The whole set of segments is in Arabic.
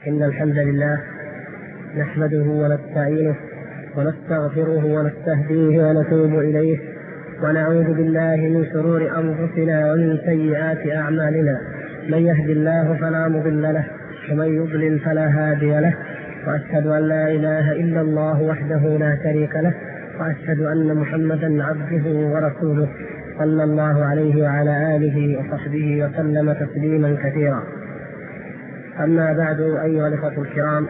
إن الحمد لله نحمده ونستعينه ونستغفره ونستهديه ونتوب إليه ونعوذ بالله من شرور أنفسنا ومن سيئات أعمالنا. من يهد الله فلا مضل له ومن يضلل فلا هادي له، وأشهد أن لا إله إلا الله وحده لا شريك له، وأشهد أن محمدا عبده ورسوله صلى الله عليه وعلى آله وصحبه وسلم تسليما كثيرا. أما بعد، أيها الأخوة الكرام،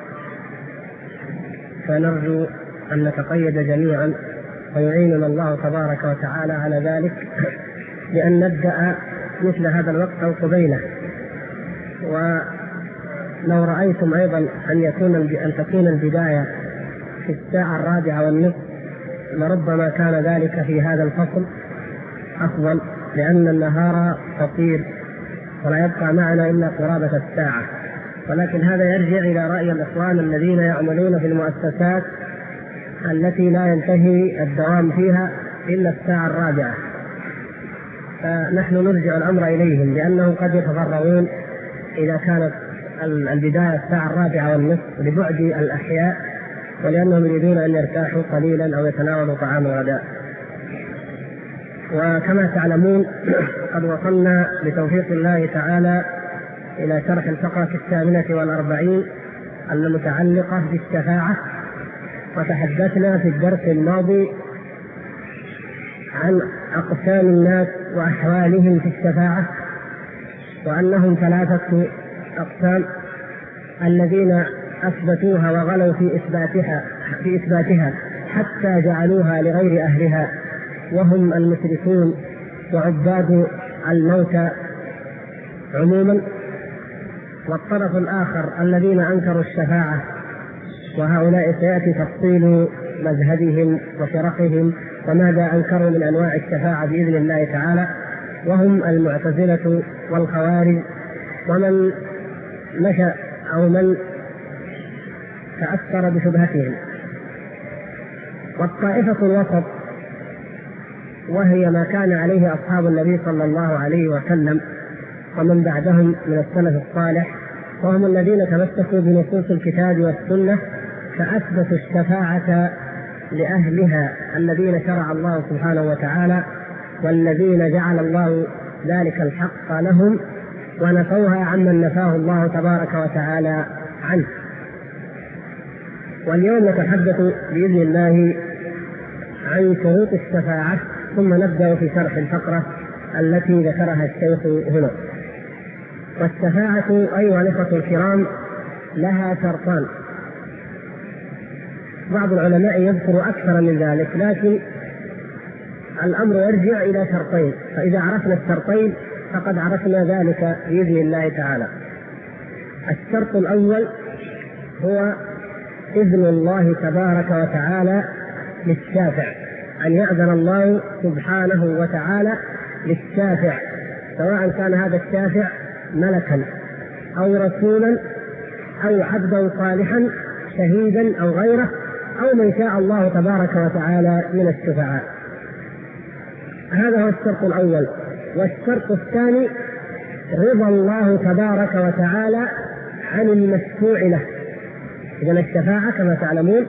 فنرجو أن نتقيد جميعا ويعيننا الله تبارك وتعالى على ذلك بأن نبدأ مثل هذا الوقت أو قبيله. ولو رأيتم أيضا أن تكون البداية في الساعة 4:15 لربما كان ذلك في هذا الفصل أفضل، لأن النهار قصير ولا يبقى معنا إلا قرابة الساعة. ولكن هذا يرجع إلى رأي الإخوان الذين يعملون في المؤسسات التي لا ينتهي الدوام فيها إلا الساعة 4، فنحن نرجع الأمر إليهم، لأنهم قد يتضررون إذا كانت البداية الساعة 4:15 لبعد الأحياء، ولأنهم يريدون أن يرتاحوا قليلا أو يتناولوا طعام الغداء. وكما تعلمون قد وصلنا بتوفيق الله تعالى إلى شرح الفقرة 48 المتعلقة بالشفاعة. وتحدثنا في الدرس الماضي عن أقسام الناس وأحوالهم في الشفاعة، وأنهم 3 أقسام: الذين أثبتوها وغلوا في إثباتها حتى جعلوها لغير أهلها، وهم المشركون وعباد الموتى عموما. والطرف الآخر الذين أنكروا الشفاعة، وهؤلاء سيأتي تفصيل مذهبهم وفرقهم وماذا أنكروا من أنواع الشفاعة بإذن الله تعالى، وهم المعتزلة والخوارج ومن نشأ أو من تأثر بشبهتهم. والطائفة الوسط، وهي ما كان عليه أصحاب النبي صلى الله عليه وسلم ومن بعدهم من السلف الصالح، وهم الذين تمسكوا بنصوص الكتاب والسنة فأثبتوا الشفاعة لأهلها الذين شرع الله سبحانه وتعالى والذين جعل الله ذلك الحق لهم، ونفوها عمن نفاه الله تبارك وتعالى عنه. واليوم نتحدث بإذن الله عن شروط الشفاعة، ثم نبدأ في شرح الفقرة التي ذكرها الشيخ هنا. والشفاعة أيها الأخوة الكرام لها شرطان. بعض العلماء يذكر أكثر من ذلك، لكن الأمر يرجع إلى شرطين، فإذا عرفنا الشرطين فقد عرفنا ذلك بإذن الله تعالى. الشرط الأول هو إذن الله تبارك وتعالى للشافع، أن يأذن الله سبحانه وتعالى للشافع، سواء كان هذا الشافع ملكا أو رسولا أو عبدا صالحا شهيدا أو غيره، أو من شاء الله تبارك وتعالى من الشفعاء. هذا هو الشرط الأول. والشرط الثاني رضا الله تبارك وتعالى عن المشفوع له. إذن الشفاعة كما تعلمون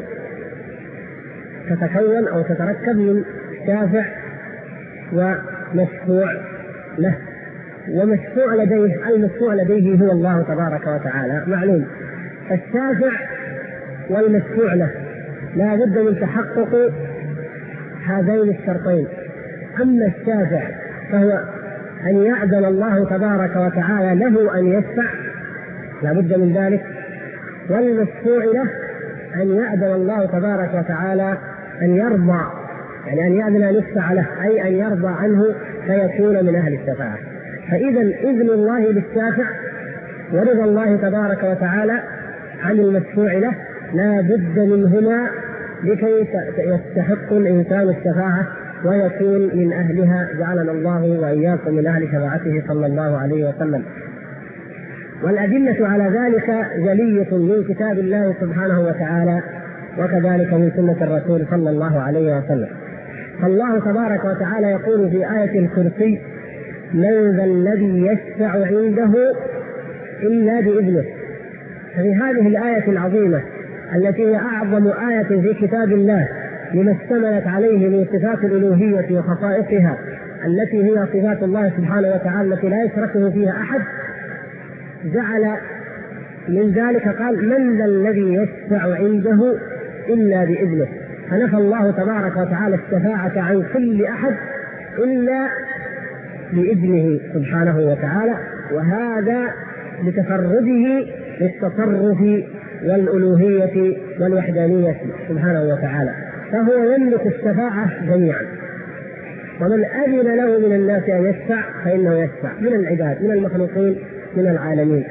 تتكون أو تتركب من شافع ومشفوع له، ومشفوع لديه، المشفوع لديه هو الله تبارك وتعالى معلوم. فالشافع والمشفوع له لا بد من تحقق هذين الشرطين. أما الشافع فهو أن يأذن الله تبارك وتعالى له أن يشفع، لا بد من ذلك. والمشفوع له أن يأذن الله تبارك وتعالى أن يرضى، يعني أن يأذن أن يشفع له، أي أن يرضى عنه فيكون من أهل الشفاعة. فإذا إذن الله للشافع ورضا الله تبارك وتعالى عن المشفوع له لا بد منهما لكي يستحق الإنسان الشفاعة ويكون من أهلها، جعلنا الله وإياكم من أهل شفاعته صلى الله عليه وسلم. والأدلة على ذلك جلية من كتاب الله سبحانه وتعالى، وكذلك من سنة الرسول صلى الله عليه وسلم. فالله تبارك وتعالى يقول في آية الكرسي: من ذا الذي يشفع عنده إلا بإذنه. ففي هذه الآية العظيمة التي هي أعظم آية في كتاب الله لما اشتملت عليه من صفات الألوهية وخصائصها التي هي صفات الله سبحانه وتعالى التي لا يشركه فيها أحد، جعل من ذلك قال: من ذا الذي يشفع عنده إلا بإذنه. فنفى الله تبارك وتعالى الشفاعة عن كل أحد إلا بإذنه سبحانه وتعالى، وهذا لتفرده بالتصرف والألوهية والوحدانية سبحانه وتعالى، فهو يملك الشفاعة جميعا. ومن أذن له من الناس أن يشفع فإنه يشفع من العباد من المخلوقين من العالمين.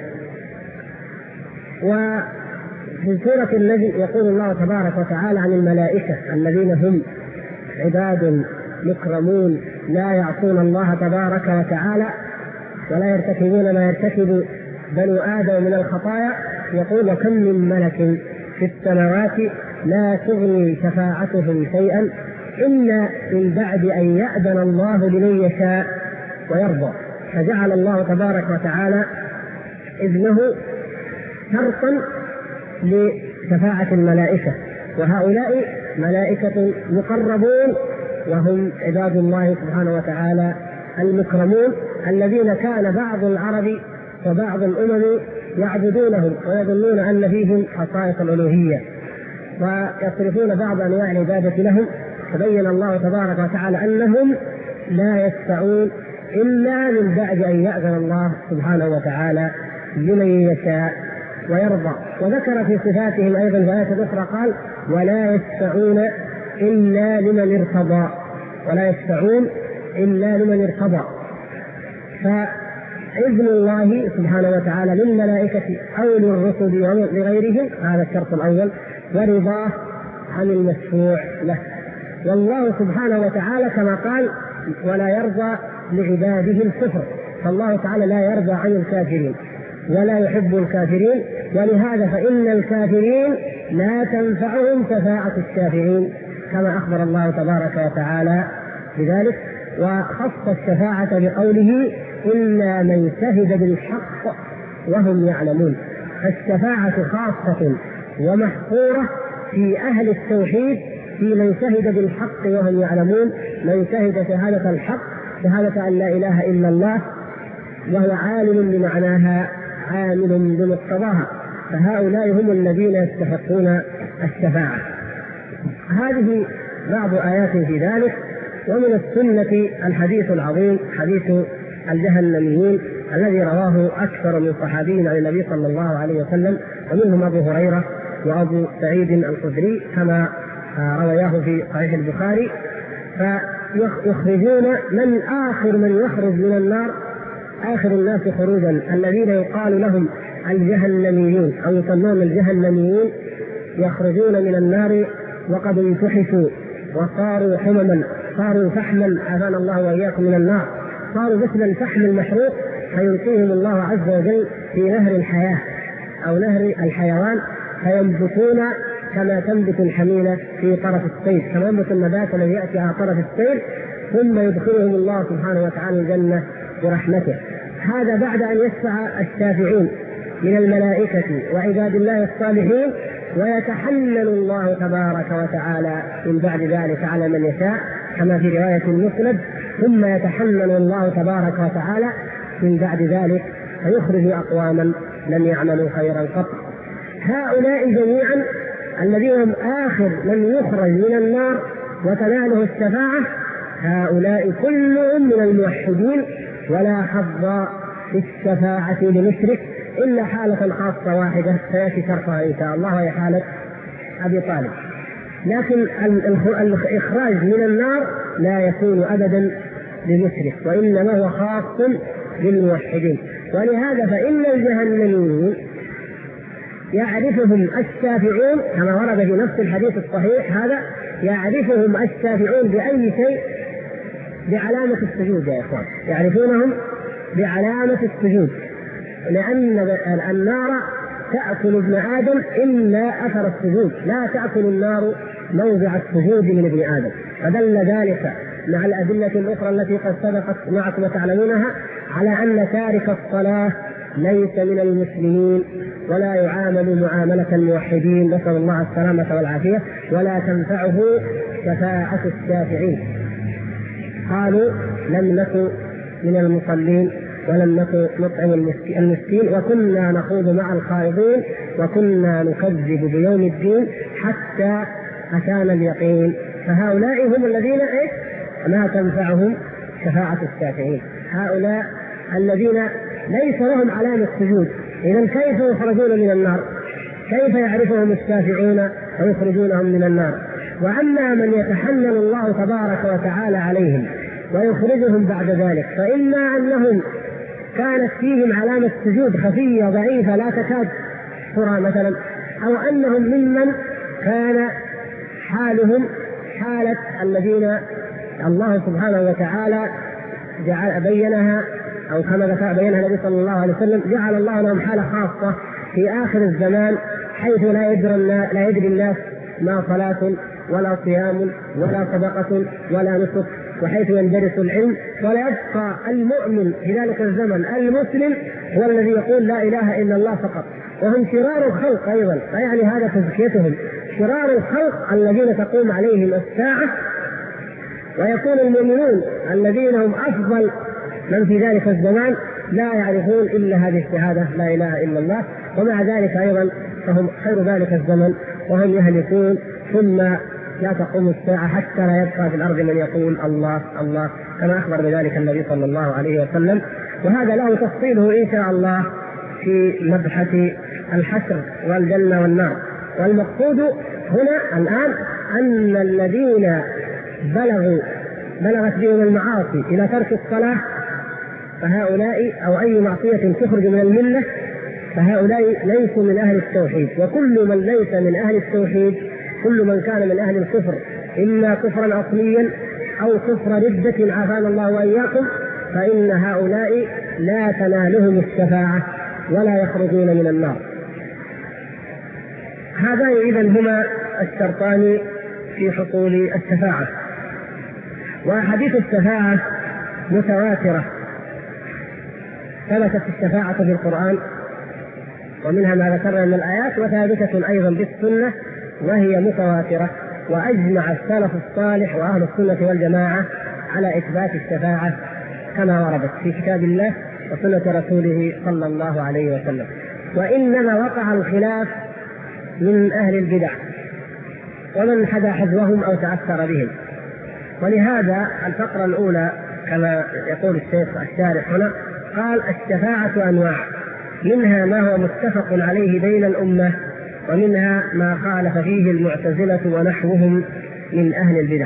وفي سورة النجم يقول الله تبارك وتعالى عن الملائكة الذين هم عباد مكرمون لا يعصون الله تبارك وتعالى ولا يرتكبون ما يرتكب بنو آدم من الخطايا، يقول: وكم من ملك في السماوات لا تغني شفاعتهم شيئا إلا من بعد أن يأذن الله لمن يشاء ويرضى. فجعل الله تبارك وتعالى إذنه شرطا لشفاعة الملائكة، وهؤلاء ملائكة مقربون وهم عباد الله سبحانه وتعالى المكرمون الذين كان بعض العرب وبعض الأمم يعبدونهم ويظنون أن فيهم خصائص الألوهية ويصرفون بعض أنواع العبادة لهم، فبين الله تبارك وتعالى أنهم لا يشفعون إلا من بعد أن يأذن الله سبحانه وتعالى لمن يشاء ويرضى. وذكر في صفاتهم أيضا في آية أخرى قال: ولا يشفعون إلا لمن ارتضى، ولا يشفعون إلا لمن ارتضى. فإذن الله سبحانه وتعالى للملائكة أو للرسل ولغيرهم هذا الشرط الأول، ورضاه عن المشفوع له. والله سبحانه وتعالى كما قال: ولا يرضى لعباده الكفر، فالله تعالى لا يرضى عن الكافرين ولا يحب الكافرين، ولهذا فإن الكافرين لا تنفعهم شفاعة الشافعين كما أخبر الله تبارك وتعالى بذلك. وخص الشفاعة بقوله: إلا من شهد بالحق وهم يعلمون. فالشفاعة خاصة ومحصورة في أهل التوحيد، في من شهد بالحق وهم يعلمون، من شهد شهادة الحق، شهادة أن لا إله إلا الله وهو عالم بمعناها عامل بمقتضاها، فهؤلاء هم الذين يستحقون الشفاعة. هذه بعض آيات في ذلك. ومن السنة الحديث العظيم حديث الجهنميين الذي رواه أكثر من صحابي عن النبي صلى الله عليه وسلم، ومنهم أبو هريرة وأبو سعيد الخدري كما رواه في صحيح البخاري. فيخرجون من آخر من يخرج من النار، آخر الناس خروجا الذين يقال لهم الجهنميون أو يسمون الجهنميين، يخرجون من النار وقد انتحشوا وصاروا حمما، صاروا فحما، عافانا الله وإياكم من النار، صاروا مثل الفحم المحروق، فيلقيهم الله عز وجل في نهر الحياة أو نهر الحيوان، فينبتون كما تنبت الحميلة في طرف السيل، كما ينبت النبات الذي يأتي على طرف السيل، ثم يدخلهم الله سبحانه وتعالى الجنة برحمته. هذا بعد أن يشفع الشافعين من الملائكة وعباد الله الصالحين، ويتحنن الله تبارك وتعالى من بعد ذلك على من يشاء كما في رواية المسند: ثم يتحنن الله تبارك وتعالى من بعد ذلك فيخرج أقواما لم يعملوا خيرا قط. هؤلاء جميعا الذين هم آخر من يخرج من النار وتناله الشفاعة، هؤلاء كلهم من الموحدين، ولا حظ في الشفاعة لمشرك إلا حالة خاصة واحدة سيأتي شرحها إن شاء الله، وهي حالة أبي طالب. لكن الإخراج من النار لا يكون أبدا لمشرك، وإنما هو خاص بالموحدين. ولهذا فإن الجهنميين يعرفهم الشافعون كما ورد في نفس الحديث الصحيح هذا، يعرفهم الشافعون بأي شيء؟ بعلامة السجود يا إخوان، يعرفونهم بعلامة السجود، لأن النار تأكل ابن آدم إلا أثر السجود، لا تأكل النار موضع السجود من ابن آدم. فدل ذلك مع الأدلة الأخرى التي قد سبقت معكم وتعلمونها على أن تارك الصلاة ليس من المسلمين ولا يعامل معاملة الموحدين، نسأل الله السلامة والعافية، ولا تنفعه شفاعة الشافعين. قالوا لم نكن من المصلين ولم نكن نطعم المسكين وكنا نخوض مع الخائضين وكنا نكذب بيوم الدين حتى أتانا اليقين. فهؤلاء هم الذين لا تنفعهم شفاعة الشافعين، هؤلاء الذين ليس لهم علامة سجود. إذن كيف يخرجون من النار؟ كيف يعرفهم الشافعون ويخرجونهم من النار؟ وأما من يتحنن الله تبارك وتعالى عليهم ويخرجهم بعد ذلك، فإما أنهم كانت فيهم علامة سجود خفية ضعيفة لا تكاد ترى مثلا، أو أنهم ممن كان حالهم حالة الذين الله سبحانه وتعالى بينها، أو كما بينها النبي صلى الله عليه وسلم، جعل الله لهم حالة خاصة في آخر الزمان حيث لا يدري الناس ما صلاة ولا صيام ولا صدقة ولا نسك، وحيث يندرس العلم، ولا يبقى المؤمن في ذلك الزمن المسلم هو الذي يقول لا إله إلا الله فقط، وهم شرار الخلق أيضا، يعني هذا تزكيتهم، شرار الخلق الذين تقوم عليهم الساعة، ويكون المؤمنون الذين هم أفضل من في ذلك الزمان لا يعرفون إلا هذه الشهادة لا إله إلا الله، ومع ذلك أيضا فهم خير ذلك الزمن وهم يهلكون، ثم لا تقوم الساعة حتى لا يبقى في الأرض من يقول الله الله، كما أخبر بذلك النبي صلى الله عليه وسلم. وهذا له تفصيله إن شاء الله في مبحث الحشر والجنة والنار. والمقصود هنا الآن أن الذين بلغت بهم المعاصي إلى ترك الصلاة فهؤلاء، أو أي معصية تخرج من الملة، فهؤلاء ليسوا من أهل التوحيد. وكل من ليس من أهل التوحيد، كل من كان من أهل الكفر إما كفرا أصليا أو كفر ردة عافانا الله وإياكم، فإن هؤلاء لا تنالهم الشفاعة ولا يخرجون من النار. هذان إذن هما الشرطان في حصول الشفاعة. وأحاديث الشفاعة متواترة، ثبتت الشفاعة في القرآن ومنها ما ذكرنا من الآيات، وثابتة أيضا بالسنة وهي متواترة، وأجمع السلف الصالح وأهل السنة والجماعة على إثبات الشفاعة كما وردت في كتاب الله وسنة رسوله صلى الله عليه وسلم. وإنما وقع الخلاف من أهل البدع ومن حدا حذوهم أو تأثر بهم. ولهذا الفقرة الأولى كما يقول الشيخ الشارح هنا قال الشفاعة أنواع، منها ما هو متفق عليه بين الأمة، ومنها ما خالف فيه المعتزلة ونحوهم من أهل البدع.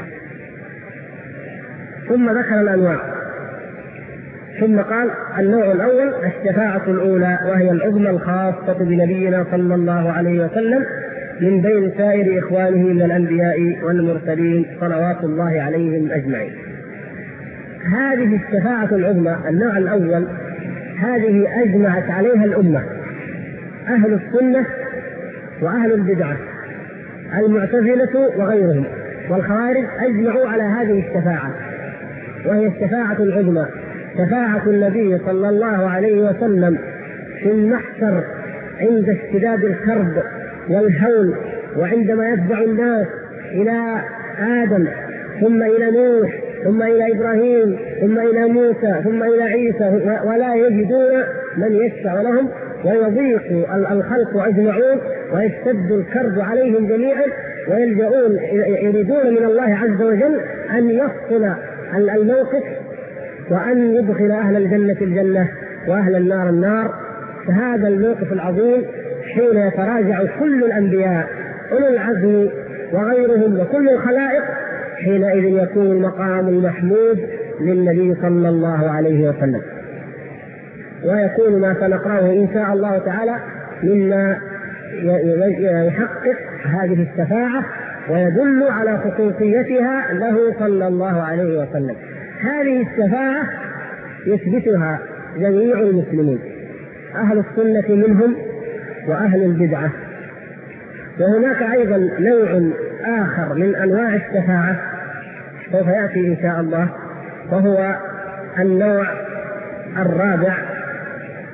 ثم ذكر الأنواع، ثم قال النوع الأول الشفاعة الأولى، وهي العظمى الخاصة بنبينا صلى الله عليه وسلم من بين سائر إخوانه من الأنبياء والمرسلين صلوات الله عليهم أجمعين. هذه الشفاعة العظمى النوع الأول هذه أجمعت عليها الأمة، أهل السنة وأهل البدعة، المعتزلة وغيرهم والخوارج أجمعوا على هذه الشفاعة، وهي الشفاعة العظمى، شفاعة النبي صلى الله عليه وسلم في المحشر عند اشتداد الكرب والهول، وعندما يتبع الناس إلى آدم ثم إلى نوح ثم إلى إبراهيم ثم إلى موسى ثم إلى عيسى، ولا يجدون من يشفع لهم، ويضيق الخلق أجمعون ويشتد الكرب عليهم جميعا، ويلجؤون يريدون من الله عز وجل أن يفصل الموقف وأن يدخل أهل الجنة الجنة وأهل النار النار. فهذا الموقف العظيم حين يتراجع كل الأنبياء أولو العزم وغيرهم وكل الخلائق، حينئذ يكون المقام المحمود للنبي صلى الله عليه وسلم، ويكون ما سنقرأه إن شاء الله تعالى مما يحقق هذه الشفاعة ويدل على خصوصيتها له صلى الله عليه وسلم. هذه الشفاعة يثبتها جميع المسلمين، أهل السنة منهم وأهل البدعة. وهناك أيضا نوع آخر من أنواع الشفاعة سوف يأتي إن شاء الله، وهو النوع الرابع،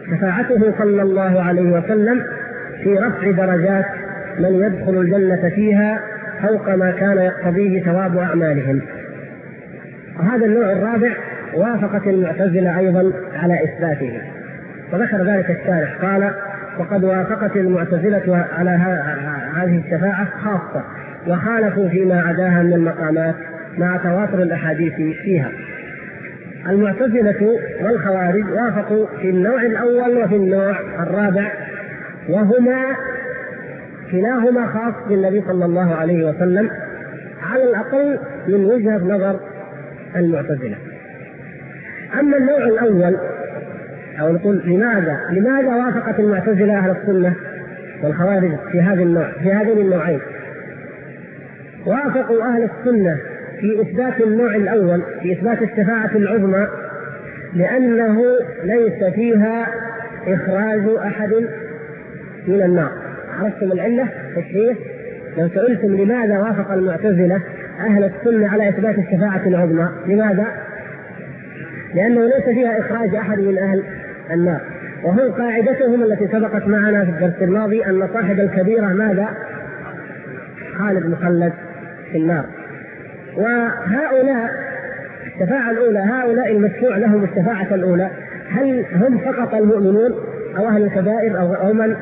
شفاعته صلى الله عليه وسلم في رفع درجات من يدخل الجنة فيها فوق ما كان يقتضيه ثواب أعمالهم. وهذا النوع الرابع وافقت المعتزلة أيضا على إثباته، وذكر ذلك الشارح قال: وقد وافقت المعتزلة على هذه الشفاعة خاصة، وخالفوا فيما عداها من المقامات مع تواتر الأحاديث فيها. المعتزلة والخوارج وافقوا في النوع الأول وفي النوع الرابع، وهما كلاهما خاص بالنبي صلى الله عليه وسلم على الأقل من وجهة نظر المعتزلة. أما النوع الأول، أو نقول لماذا وافقت المعتزلة أهل السنة والخوارج في هذين النوعين؟ وافقوا أهل السنة في إثبات النوع الأول في إثبات الشفاعة العظمى لأنه ليس فيها إخراج أحد من النار. عرفتم العلة تشريح؟ لو سئلتم لماذا وافق المعتزلة أهل السنة على إثبات الشفاعة العظمى، لماذا؟ لأنه ليس فيها إخراج أحد من أهل النار، وهو قاعدتهم التي سبقت معنا في الدرس الماضي أن صاحب الكبيرة ماذا؟ خالد مخلد في النار. وهؤلاء الشفاعة الأولى، هؤلاء المشروع لهم الشفاعة الأولى، هل هم فقط المؤمنون أو أهل الكبائر أو من؟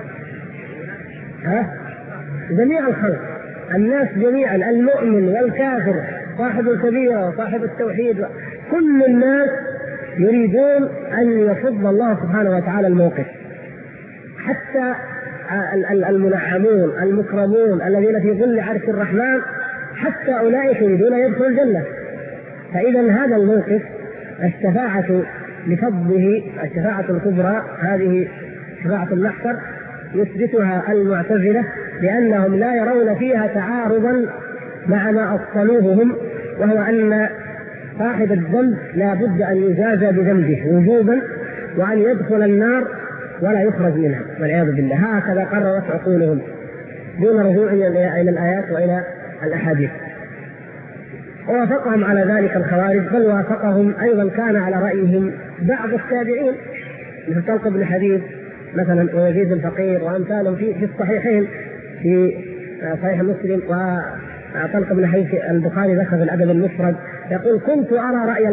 جميع الخلق، الناس جميعا، المؤمن والكافر، صاحب الكبيرة وصاحب التوحيد، كل الناس يريدون أن يفض الله سبحانه وتعالى الموقف، حتى المنعمون المكرمون الذين في ظل عرش الرحمن، حتى أولئك يريدون يدخل الجنة. فإذا هذا الموقف الشفاعة لفضله، الشفاعة الكبرى هذه شفاعة المحشر، يثبتها المعتزلة لأنهم لا يرون فيها تعارضا مع ما أصلوه هم، وهو أن صاحب الذنب لا بد أن يجازى بذنبه وجوبا، وأن يدخل النار ولا يخرج منها والعياذ بالله. هكذا قررت عقولهم دون رجوع إلى الآيات وإلى الأحاديث. ووافقهم على ذلك الخوارج، بل وافقهم أيضا كان على رأيهم بعض التابعين مثل طلق بن حبيب مثلا ويزيد الفقير وأمثالهم في الصحيحين، في صحيح مسلم، وطلق بن حبيب البخاري ذكر في الأدب المفرد يقول: كنت أرى رأي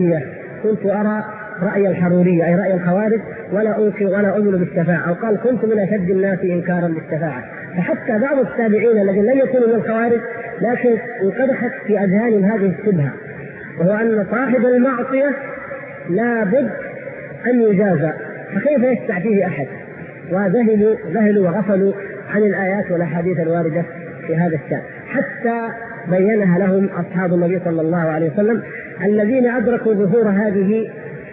الحرورية أي رأي الخوارج ولا أنكر ولا أؤمن بالشفاعة، أو قال: كنت من أشد الناس إنكارا للشفاعة. فحتى بعض التابعين الذين لم يكونوا من الخوارج لكن انقدحت في أذهانهم هذه الشبهة، وهو أن صاحب المعصية لا بد أن يجازى، فكيف يشفع فيه أحد؟ وذهلوا وغفلوا عن الآيات والأحاديث الواردة في هذا الشأن، حتى بينها لهم أصحاب النبي صلى الله عليه وسلم الذين أدركوا ظهور هذه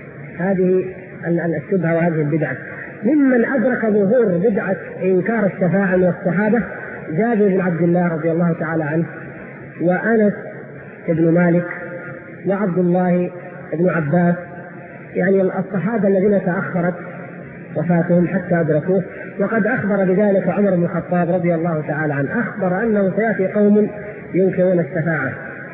الشبهة وهذه البدعة. ممن أدرك ظهور بدعة إنكار الشفاعة من الصحابة جابر بن عبد الله رضي الله تعالى عنه، وأنس بن مالك، وعبد الله بن عباس، يعني الصحابة الذين تأخرت وفاتهم حتى أدركوه. وقد أخبر بذلك عمر بن الخطاب رضي الله تعالى عنه، أخبر أنه سيأتي قوم ينكرون الشفاعة.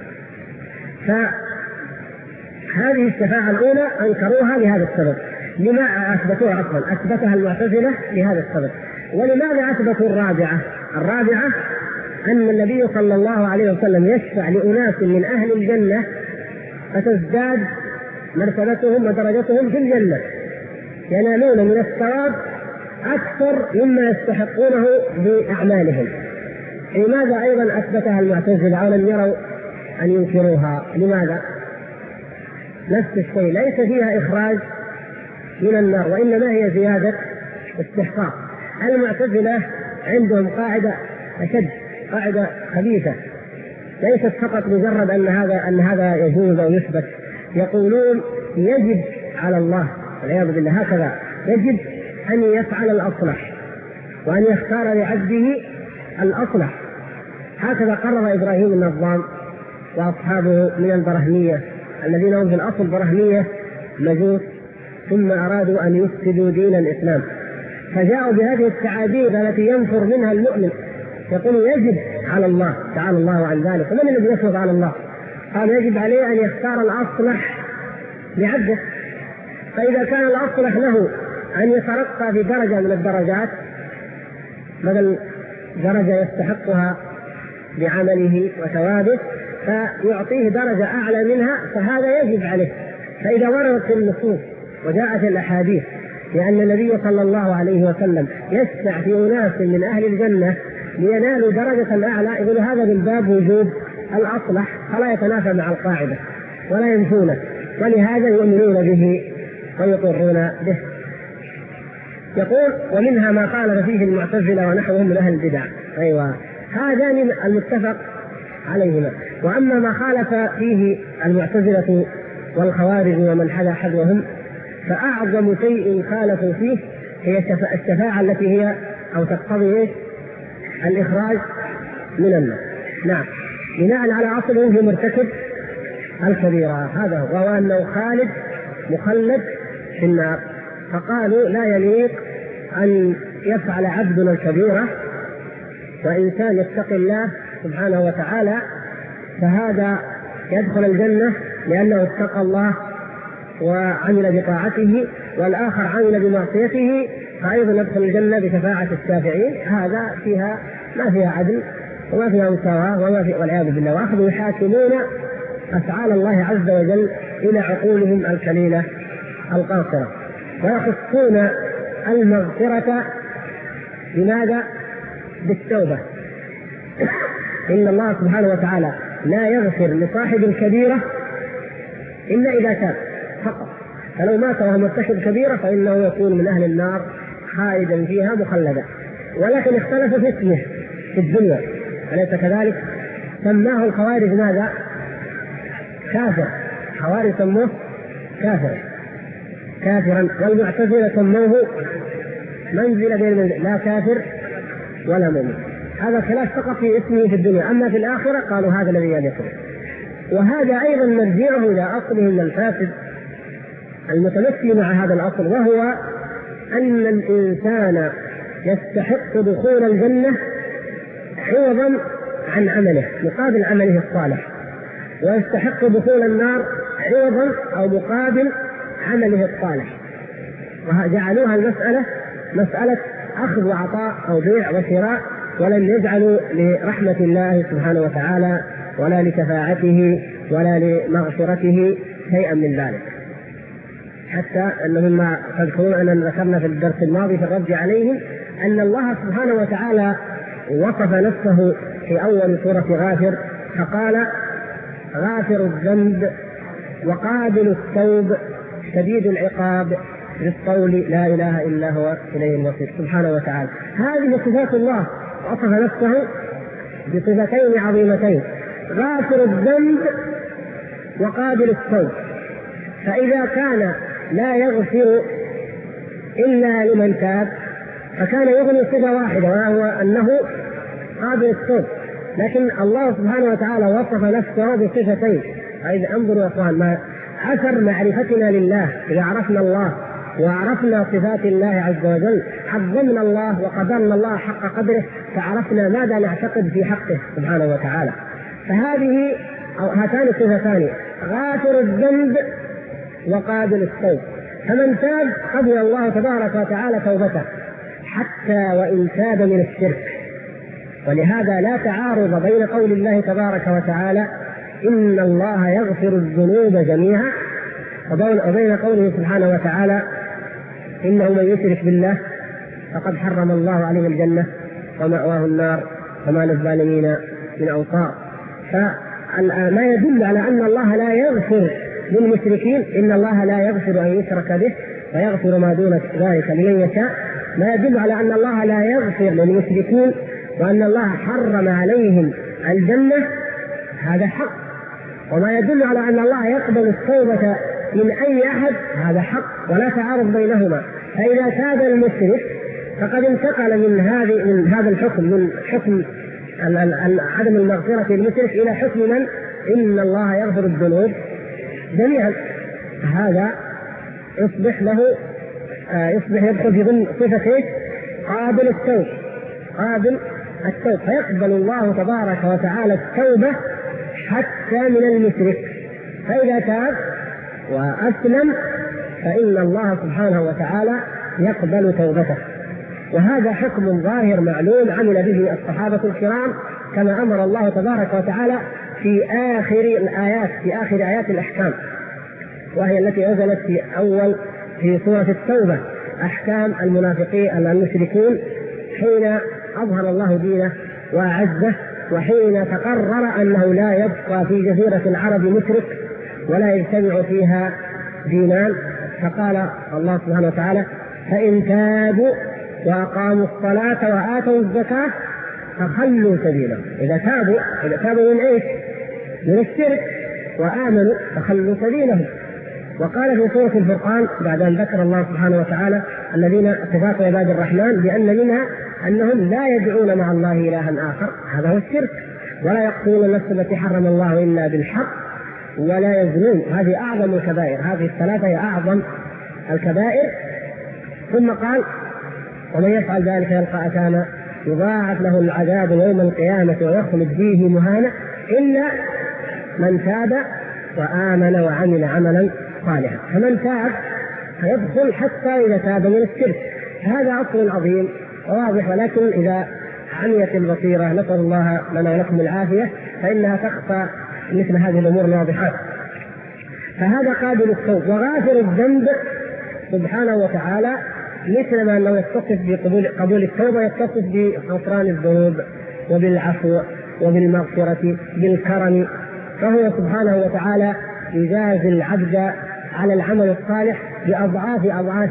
فهذه الشفاعة الأولى أنكروها لهذا السبب. لما أثبتوها؟ أثبتها المعتزلة لهذا السبب. ولماذا أثبتوا الرابعة أن النبي صلى الله عليه وسلم يشفع لأناس من أهل الجنة فتزداد مرتبتهم ودرجتهم في الجنة، ينالون من الثواب أكثر مما يستحقونه بأعمالهم. لماذا أيضا أثبتها المعتزلة ولم يروا أن ينكروها؟ لماذا؟ نفس الشيء، ليس فيها إخراج من النار، وإنما هي زيادة استحقاق. المعتزلة عندهم قاعدة أشد، قاعدة خبيثة، ليست فقط مجرد أن هذا يجوز أو يثبت، يقولون يجب على الله والعياذ بالله هكذا، يجب أن يفعل الأصلح وأن يختار لعبده الأصلح. هكذا قرر إبراهيم النظام وأصحابه من البرهمية الذين هم في الأصل برهمية مجوس، ثم أرادوا أن يفسدوا دين الإسلام، فجاءوا بهذه التعابير التي ينفر منها المؤمن، يقول يجب على الله، تعالى الله عن ذلك. ومن الذي يفرض على الله؟ قال يجب عليه أن يختار الأصلح لعبده، فإذا كان الأصلح له أن يترقى في درجة من الدرجات، بدل درجة يستحقها بعمله وثوابه فيعطيه درجة أعلى منها، فهذا يجب عليه. فإذا وردت النصوص وجاءت الأحاديث لأن النبي صلى الله عليه وسلم يشفع في أناس من أهل الجنة لينالوا درجة أعلى، يقول هذا من باب وجوب الأصلح، فلا يتنافى مع القاعدة ولا ينفونه، ولهذا يؤمنون به ويقرون به. يقول ومنها ما خالف فيه المعتزلة ونحوهم من أهل البدع. أيوة، هذان المتفق عليهما. وأما ما خالف فيه المعتزلة والخوارج ومن حذا حذوهم فأعظم شيء خالفوا فيه هي الشفاعة التي هي أو تقتضي الإخراج من النار. نعم، بناء على أصله في مرتكب الكبيرة، هذا هو، وهو أنه خالد مخلد في النار. فقالوا لا يليق أن يفعل عبدنا الكبيرة وإنسان يتقي الله سبحانه وتعالى فهذا يدخل الجنة لأنه اتقى الله وعمل بطاعته، والآخر عمل بمعصيته فأيضا يدخل الجنة بشفاعة الشافعين. هذا فيها ما فيها عدل وما فيها مساواة والعياذ بالله، وأخذوا يحاكمون أفعال الله عز وجل إلى عقولهم الكليلة القاصرة، ويخصون المغفرة بماذا؟ بالتوبة. إن الله سبحانه وتعالى لا يغفر لصاحب الكبيرة إلا إذا تاب فقط، فلو مات وهو مرتكب كبيرة فإنه يكون من أهل النار خالدا فيها مخلدا. ولكن اختلف في اسمه في الدنيا، أليس كذلك؟ سماه الخوارج ماذا؟ كافر. الخوارج سموه كافرا، والمعتزلة سموه منزل بين المنزل، لا كافر ولا مؤمن. هذا خلاف فقط في اسمه في الدنيا، أما في الآخرة قالوا هذا الذي يليق. وهذا أيضا مرجعه إلى أصله من الفاسد المتمثل مع هذا الأصل، وهو أن الإنسان يستحق دخول الجنة عوضا عن عمله مقابل عمله الصالح، ويستحق دخول النار عوضا أو مقابل عمله الصالح، وجعلوها المسألة مسألة أخذ وعطاء أو بيع وشراء، ولم يجعلوا لرحمة الله سبحانه وتعالى ولا لشفاعته ولا لمغفرته شيئا من ذلك. حتى أنهم تذكرون أننا ذكرنا في الدرس الماضي في الرد عليهم أن الله سبحانه وتعالى وصف نفسه في أول سورة غافر فقال غافر الذنب وقابل التوب شديد العقاب بالقول لا إله إلا هو إليه المصير سبحانه وتعالى. هذه صفات الله، وصف نفسه بصفتين عظيمتين، غافر الذنب وقابل التوب. فإذا كان لا يغفر إلا لمن تاب فكان يغني صفة واحدة وهو أنه قابل التوب، لكن الله سبحانه وتعالى وصف نفسه بصفتين. فإذا انظروا يا أخوان ما أثر معرفتنا لله، إذا عرفنا الله وعرفنا صفات الله عز وجل عظمنا الله وقدرنا الله حق قدره، فعرفنا ماذا نعتقد في حقه سبحانه وتعالى. فهذه أو هاتان الصفتان غافر الذنب وقابل التوب، فمن تاب قبل الله تبارك وتعالى توبته حتى وإن تاب من الشرك. ولهذا لا تعارض بين قول الله تبارك وتعالى إن الله يغفر الذنوب جميعا وبين قوله سبحانه وتعالى إنه من يشرك بالله فقد حرم الله عليه الجنة ومأواه النار وما للظالمين من أنصار. فما يدل على أن الله لا يغفر للمشركين، إن الله لا يغفر أن يشرك به ويغفر ما دون ذلك لمن يشاء، ما يدل على أن الله لا يغفر للمشركين وأن الله حرم عليهم الجنة، هذا حق. وما يدل على أن الله يقبل التوبة من أي أحد، هذا حق، ولا تعارض بينهما. فإذا تاب المشرك فقد انتقل من هذا الحكم، من حكم عدم المغفرة للمشرك إلى حكم من إن الله يغفر الذنوب جميعا. هذا يصبح يدخل في ضمن صفة قابل التوب، فيقبل الله تبارك وتعالى التوبة حتى من المشرك. فإذا تاب وأسلم فإن الله سبحانه وتعالى يقبل توبته. وهذا حكم ظاهر معلوم عمل به الصحابة الكرام كما أمر الله تبارك وتعالى في آخر آيات الأحكام، وهي التي نزلت في سورة التوبة، أحكام المنافقين المشركين حين أظهر الله دينه وأعزه، وحين تقرر أنه لا يبقى في جزيرة العرب مشرك ولا يجتمع فيها دينان، فقال الله سبحانه وتعالى: فإن تابوا وأقاموا الصلاة وآتوا الزكاة فخلوا سبيلهم. إذا تابوا من إيش؟ من الشرك وآمنوا فخلوا سبيلهم. وقال في سورة الفرقان بعد أن ذكر الله سبحانه وتعالى الذين صفات عباد الرحمن بأن منها أنهم لا يدعون مع الله إلها آخر، هذا هو الشرك، ولا يقتلون النفس التي حرم الله إلا بالحق، ولا يزنون، هذه أعظم الكبائر، هذه الثلاثة هي أعظم الكبائر. ثم قال: ومن يفعل ذلك يلقى أثاما يضاعف له العذاب يوم القيامة ويخلد فيه مهانا إلا من تاب وآمن وعمل عملا صالحا. فمن تاب فيدخل حتى إذا تاب من الشرك، هذا أصل عظيم وواضح، ولكن إذا عميت البصيرة نسأل الله لنا ولكم العافية فإنها تخفى مثل هذه الأمور الواضحات. فهذا قابل التوب وغافر الذنب سبحانه وتعالى، مثل ما أنه يتصف بقبول التوبة يتصف بغفران الذنوب وبالعفو وبالمغفرة بالكرم، فهو سبحانه وتعالى يجازي العبد على العمل الصالح بأضعاف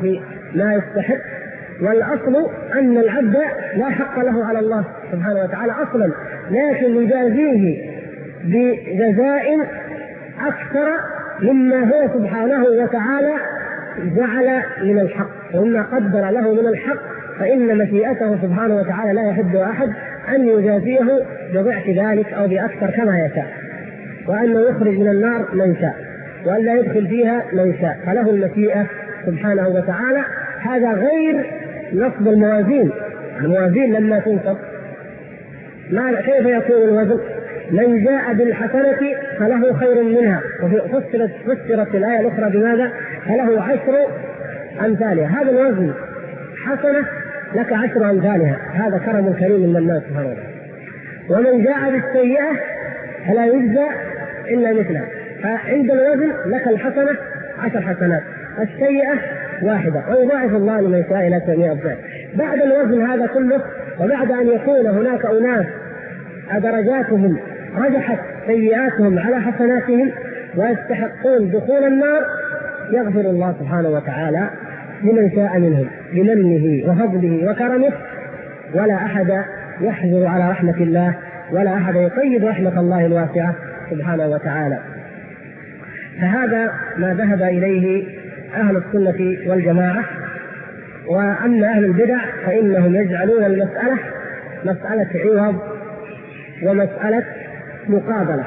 ما يستحق. والأصل أن العبد لا حق له على الله سبحانه وتعالى أصلا، لكن يجازيه بجزاء أكثر مما هو سبحانه وتعالى جعل من الحق ومما قدر له من الحق، فإن مشيئته سبحانه وتعالى لا يحد أحد أن يجازيه بضعف ذلك أو بأكثر كما يشاء، وأنه يخرج من النار من شاء وأن لا يدخل فيها من شاء، فله المشيئة سبحانه وتعالى. هذا غير نصب الموازين. الموازين لما تنصب كيف يكون الوزن؟ من جاء بالحسنة فله خير منها، فسرت الآية الأخرى بماذا؟ فله 10 أمثالها. هذا الوزن حسنة لك 10 أمثالها، هذا كرم كريم من الله سبحانه وتعالى. ومن جاء بالسيئة فلا يجزى إلا مثلها، فعند الوزن لك الحسنة 10 حسنات، السيئة 1، ويضاعف الله لمن شاء إلى 700 ضعف. بعد الوزن هذا كله، وبعد أن يكون هناك أناس درجاتهم رجحت سيئاتهم على حسناتهم ويستحقون دخول النار، يغفر الله سبحانه وتعالى لمن شاء منهم بمنه وفضله وكرمه، ولا أحد يحجر على رحمة الله، ولا أحد يقيد رحمة الله الواسعة سبحانه وتعالى. فهذا ما ذهب إليه أهل السنة والجماعة. وأما أهل البدع فإنهم يجعلون المسألة مسألة عوض ومسألة مقابلة،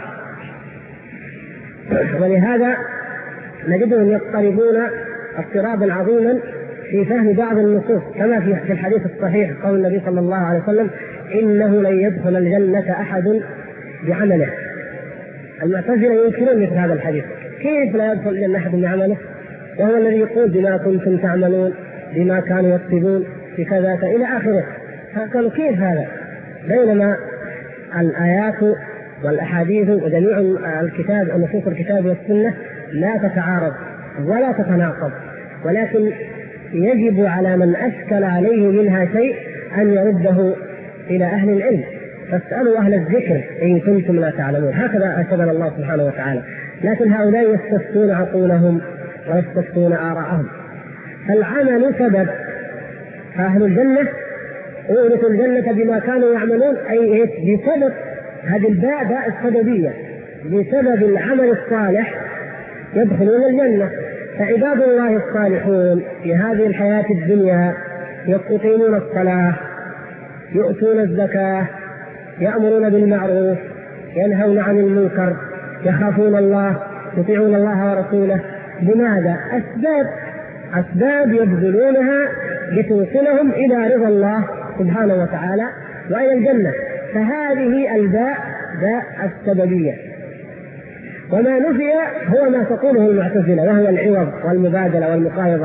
ولهذا نجدهم يضطربون اضطرابا عظيما في فهم بعض النصوص، كما في الحديث الصحيح قول النبي صلى الله عليه وسلم: إنه لن يدخل الجنة أحد بعمله. المعتزلة ينكرون مثل هذا الحديث، كيف لا يدخل الجنة أحد بعمله وهو الذي يقول بما كنتم تعملون بما كانوا يكتبون في كذا إلى آخره. فقالوا كيف هذا؟ بينما الآيات والأحاديث وجميع الكتاب ونصوص الكتاب والسنة لا تتعارض ولا تتناقض، ولكن يجب على من أشكل عليه منها شيء أن يرده إلى أهل العلم، فاسألوا أهل الذكر إن كنتم لا تعلمون، هكذا أرشدنا الله سبحانه وتعالى. لكن هؤلاء يستفتون عقولهم ويستفتون آراءهم. فالعمل سبب، فأهل الجنة أورثوا الجنة بما كانوا يعملون، أي بسبب هذه الباء باء السببية، بسبب العمل الصالح يدخلون الجنة. فعباد الله الصالحون في هذه الحياة الدنيا يقيمون الصلاة، يؤتون الزكاة، يأمرون بالمعروف، ينهون عن المنكر، يخافون الله، يطيعون الله ورسوله. لماذا؟ أسباب يبذلونها لتوصلهم إلى رضا الله سبحانه وتعالى وإلى الجنة. فهذه الباء باء السببية. وما نفي هو ما تقوله المعتزلة، وهو العوض والمبادلة والمقايضة.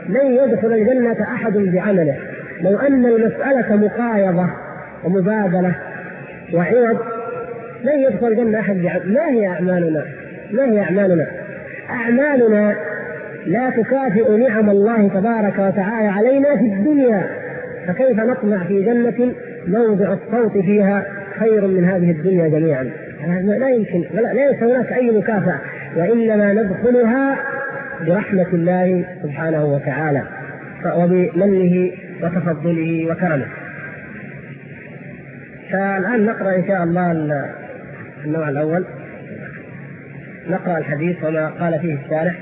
لن يدخل الجنة أحد بعمله. لو أن المسألة مقايضة ومبادلة وعوض لن يدخل الجنة أحد بعمله. ما هي أعمالنا؟ ما هي أعمالنا؟ أعمالنا لا تكافئ نعم الله تبارك وتعالى علينا في الدنيا، فكيف نطمع في جنة موضع الصوت فيها خير من هذه الدنيا جميعا؟ لا يمكن، ليس هناك أي مكافأة، وإنما ندخلها برحمة الله سبحانه وتعالى وبمنه وتفضله وكرمه. فالآن نقرأ إن شاء الله النوع الأول، نقرأ الحديث وما قال فيه الشارح.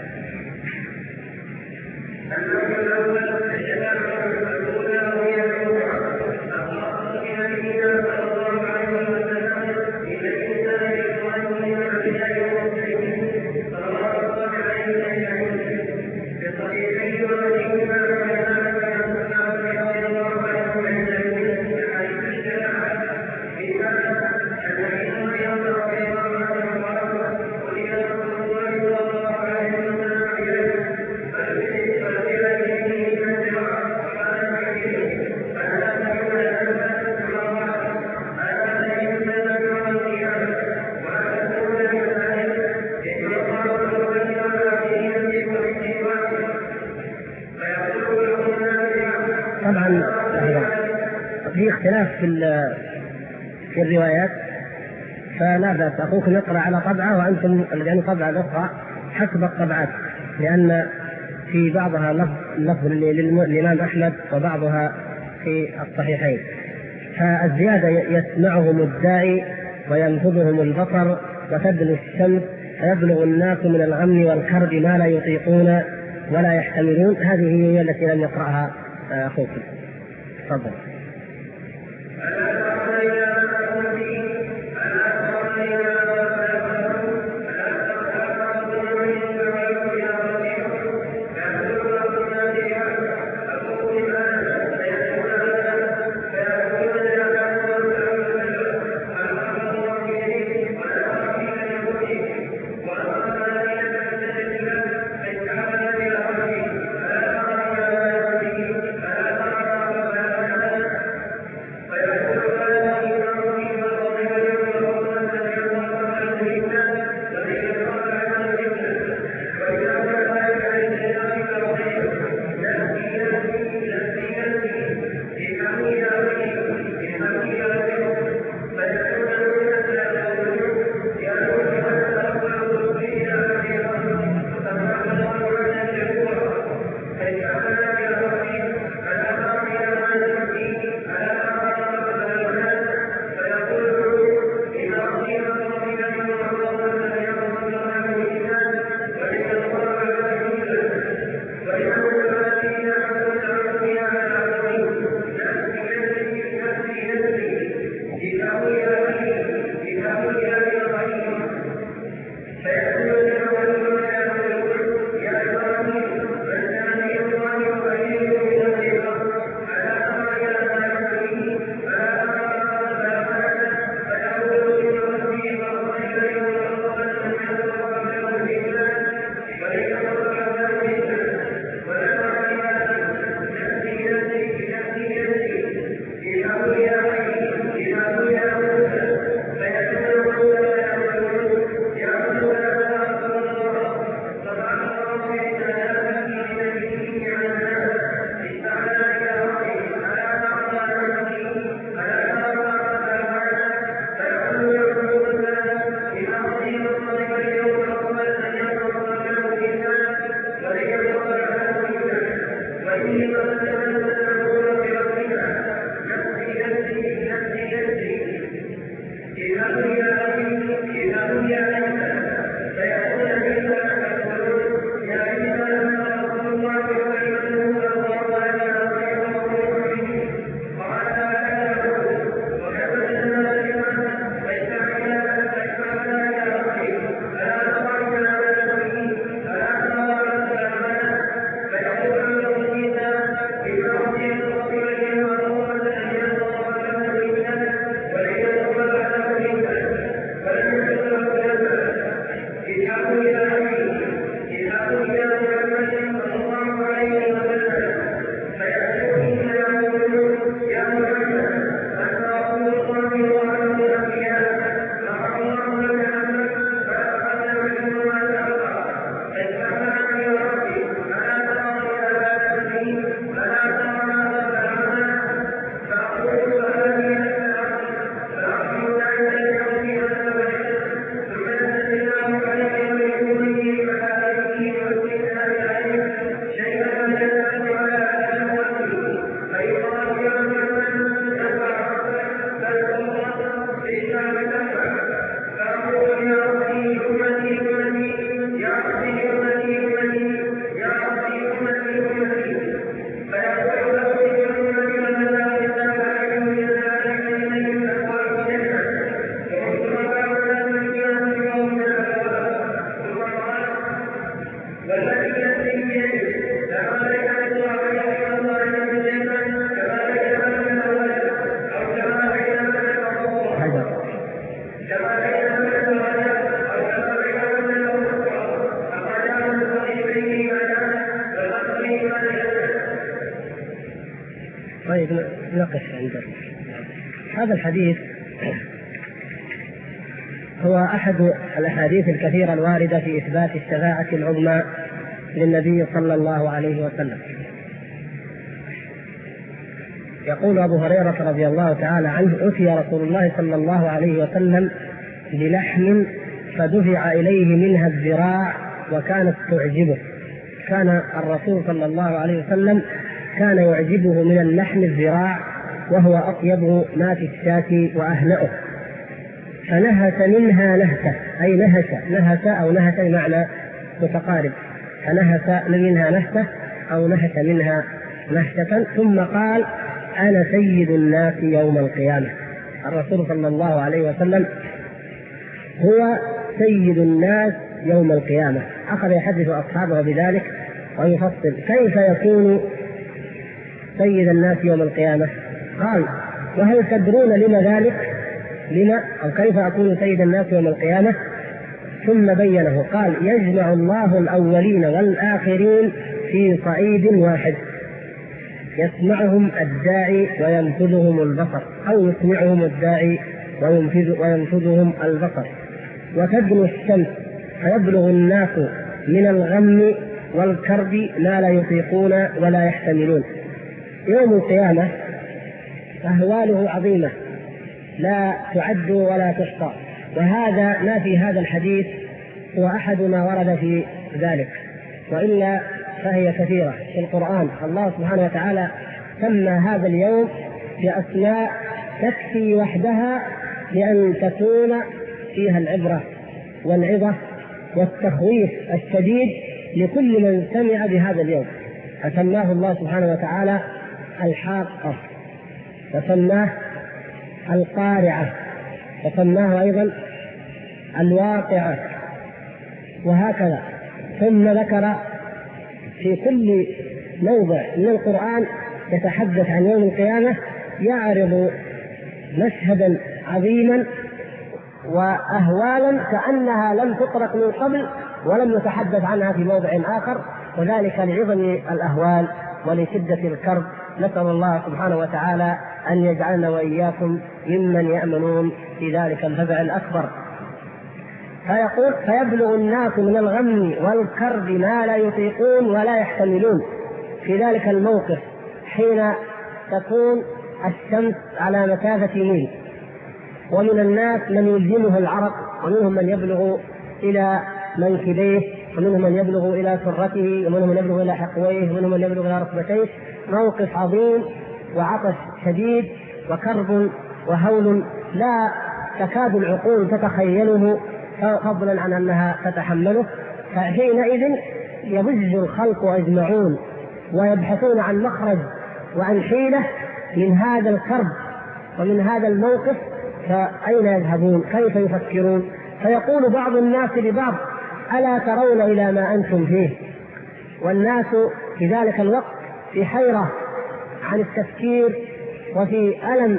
طبعا في اختلاف في الروايات، فلا بأس أخوكم يقرأ على طبعة وأنتم الآن طبعة أخرى حسب الطبعات، لأن في بعضها لفظ للإمام أحمد وبعضها في الصحيحين. فالزيادة يسمعهم الداعي وينفذهم البصر وتدنو الشمس فيبلغ الناس من الغم والكرب ما لا يطيقون ولا يحتملون. هذه هي التي لم يقرأها أخوكم. تفضل. نقف عنده. هذا الحديث هو أحد الأحاديث الكثيرة الواردة في إثبات الشفاعة العظمى للنبي صلى الله عليه وسلم. يقول أبو هريرة رضي الله تعالى عنه: أتي رسول الله صلى الله عليه وسلم بلحم فدفع إليه منها الذراع وكانت تعجبه. كان الرسول صلى الله عليه وسلم كان يعجبه من اللحم الذراع، وهو أطيب ما في الشاة وأهنأه، فنهس منها نهسة، أي نهس أو نهس بمعنى متقارب، فنهس منها نهسة أو نهس منها نهسة، ثم قال: أنا سيد الناس يوم القيامة. الرسول صلى الله عليه وسلم هو سيد الناس يوم القيامة. أخذ يحدث أصحابه بذلك ويفصل كيف يكون سيد الناس يوم القيامة. قال: وهل تدرون لما ذلك؟ لما أو كيف أكون سيد الناس يوم القيامة؟ ثم بينه، قال: يجمع الله الأولين والآخرين في صعيد واحد، يسمعهم الداعي وينفذهم البصر، أو يسمعهم الداعي وينفذهم البصر، وتدنو الشمس فيبلغ الناس من الغم والكرب ما لا يطيقون ولا يحتملون. يوم القيامة أهواله عظيمة لا تعد ولا تحصى، وهذا ما في هذا الحديث هو أحد ما ورد في ذلك، وإلا فهي كثيرة في القرآن. الله سبحانه وتعالى سمى هذا اليوم بأسماء تكفي وحدها لأن تكون فيها العبرة والعظة والتخويف الشديد لكل من سمع بهذا اليوم. فسماه الله سبحانه وتعالى الحاقة، وسماه القارعة، وسماه أيضا الواقعة، وهكذا. ثم ذكر في كل موضع من القرآن يتحدث عن يوم القيامة يعرض مشهدا عظيما وأهوالا كأنها لم تترك من قبل ولم يتحدث عنها في موضع آخر، وذلك لعظم الأهوال ولشدة الكرب. نسأل الله سبحانه وتعالى أن يجعلنا وإياكم ممن يأمنون في ذلك الفزع الأكبر. فيقول: فيبلغ الناس من الغم والكرب ما لا يطيقون ولا يحتملون. في ذلك الموقف حين تكون الشمس على مسافة ميل، ومن الناس من يلزمه العرق، ومنهم من يبلغ إلى منكبيه، ومنهم من يبلغ إلى سرته، ومنهم من يبلغ إلى حقويه، ومنهم من يبلغ إلى ركبتيه. موقف عظيم وعطش شديد وكرب وهول لا تكاد العقول تتخيله، فضلا عن أنها تتحمله. فحينئذ يضج الخلق أجمعون ويبحثون عن مخرج وعن حيلة من هذا الكرب ومن هذا الموقف، فأين يذهبون؟ كيف يفكرون؟ فيقول بعض الناس لبعض: ألا ترون إلى ما أنتم فيه؟ والناس في ذلك الوقت في حيرة عن التفكير وفي ألم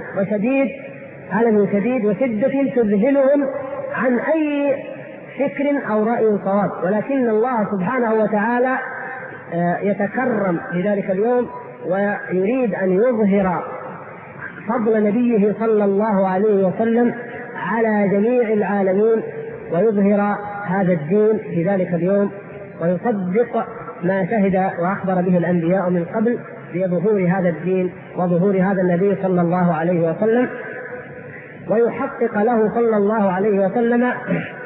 شديد وشدة تذهلهم عن أي فكر أو رأي صواب. ولكن الله سبحانه وتعالى يتكرم في ذلك اليوم ويريد أن يظهر فضل نبيه صلى الله عليه وسلم على جميع العالمين، ويظهر هذا الدين في ذلك اليوم، ويصدق ما شهد وأخبر به الأنبياء من قبل بظهور هذا الدين وظهور هذا النبي صلى الله عليه وسلم، ويحقق له صلى الله عليه وسلم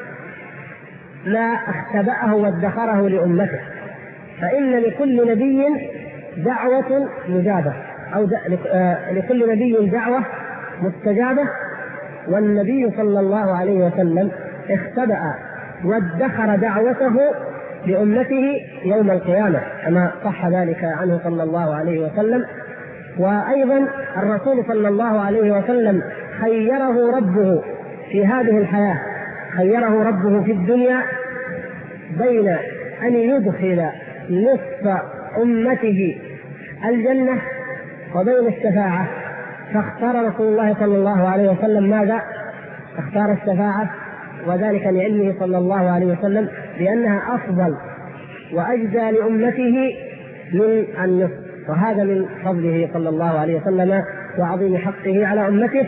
ما اختبأه وادخره لأمته. فإن لكل نبي دعوة مجابة، أو لكل نبي دعوة مستجابة، والنبي صلى الله عليه وسلم اختبأ وادخر دعوته لأمته يوم القيامة كما صح ذلك عنه صلى الله عليه وسلم. وأيضا الرسول صلى الله عليه وسلم خيره ربه في هذه الحياة، خيره ربه في الدنيا بين أن يدخل نصف أمته الجنة وبين الشفاعة، فاختار رسول الله صلى الله عليه وسلم ماذا؟ اختار الشفاعة، وذلك لعلمه صلى الله عليه وسلم بأنها أفضل وأجزى لأمته من النصف، وهذا من فضله صلى الله عليه وسلم وعظيم حقه على أمته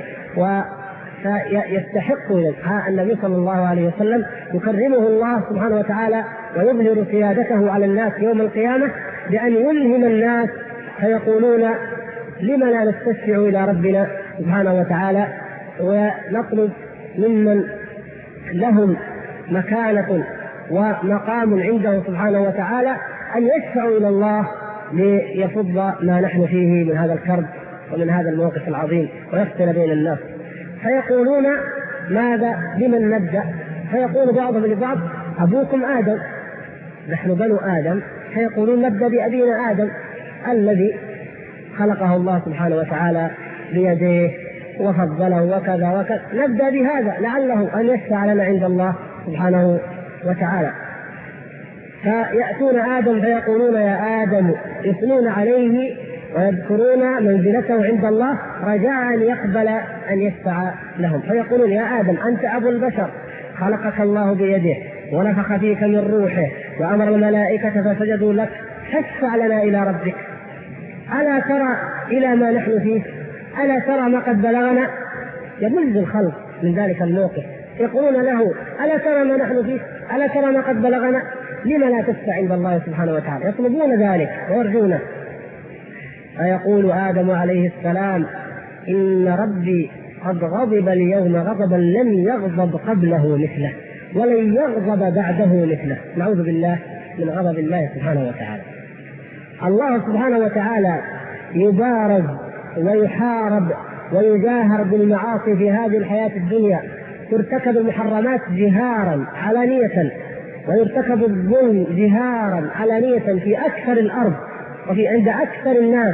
فيستحق النبي صلى الله عليه وسلم يكرمه الله سبحانه وتعالى ويظهر سيادته على الناس يوم القيامة بأن يلهم الناس فيقولون لم لا نستشفع إلى ربنا سبحانه وتعالى ونطلب ممن لهم مكانة ومقام عنده سبحانه وتعالى أن يشفعوا إلى الله ليفض ما نحن فيه من هذا الكرب ومن هذا الموقف العظيم ويفصل بين الناس. فيقولون ماذا بمن نبدأ؟ فيقول بعضهم لبعض أبوكم آدم، نحن بنو آدم، فيقولون نبدأ بأبينا آدم الذي خلقه الله سبحانه وتعالى بيديه وفضله وكذا وكذا، نبدأ بهذا لعله أن يشفع لنا عند الله سبحانه وتعالى. فيأتون آدم فيقولون يا آدم، يثنون عليه ويذكرون منزلته عند الله رجاء أن يقبل أن يشفع لهم. فيقولون يا آدم أنت أبو البشر، خلقك الله بيده ونفخ فيك من روحه وأمر الملائكة فسجدوا لك، فاشفع لنا إلى ربك. ألا ترى إلى ما نحن فيه؟ ألا ترى ما قد بلغنا؟ يبلغ الخلق من ذلك الموقف، يقولون له ألا ترى ما نحن فيه؟ ألا ترى ما قد بلغنا؟ لما لا تشفع عند الله سبحانه وتعالى؟ يطلبون ذلك ويرجونه. فيقول آدم عليه السلام إن ربي قد غضب اليوم غضبا لم يغضب قبله مثله ولن يغضب بعده مثله. نعوذ بالله من غضب الله سبحانه وتعالى. الله سبحانه وتعالى يبارز ويحارب ويجاهر بالمعاصي في هذه الحياة الدنيا، ترتكب المحرمات جهارا علانية ويرتكب الظلم جهارا علانية في أكثر الأرض وفي عند أكثر الناس،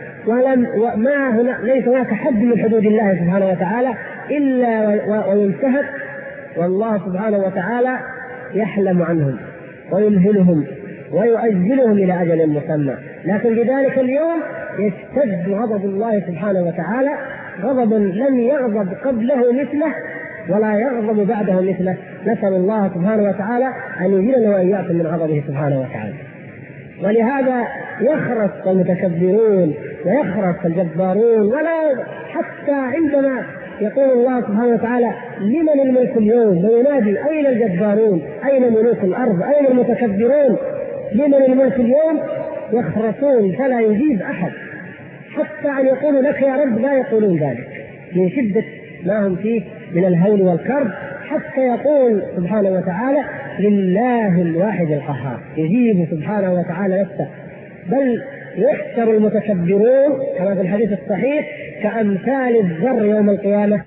ليس هناك حد من حدود الله سبحانه وتعالى إلا وينتهك، والله سبحانه وتعالى يحلم عنهم ويمهلهم ويؤجلهم إلى أجل مسمى. لكن بذلك اليوم يشتد غضب الله سبحانه وتعالى غضبا لم يغضب قبله مثله ولا يغضب بعده مثله. نسأل الله سبحانه وتعالى أن يجيرنا وإياكم من غضبه سبحانه وتعالى. ولهذا يخرس المتكبرون ويخرس الجبارون، ولا حتى عندما يقول الله سبحانه وتعالى لمن الملك اليوم وينادي أين الجبارون أين ملوك الأرض أين المتكبرون، لمن الملك اليوم يخرسون فلا يجيب أحد، حتى أن يقولوا لك يا رب لا يقولون ذلك من شدة ما هم فيه من الهول والكرب، حتى يقول سبحانه وتعالى لله الواحد القهار، يجيب سبحانه وتعالى نفسه. بل يحشر المتكبرون كما في الحديث الصحيح كأمثال الذر يوم القيامة،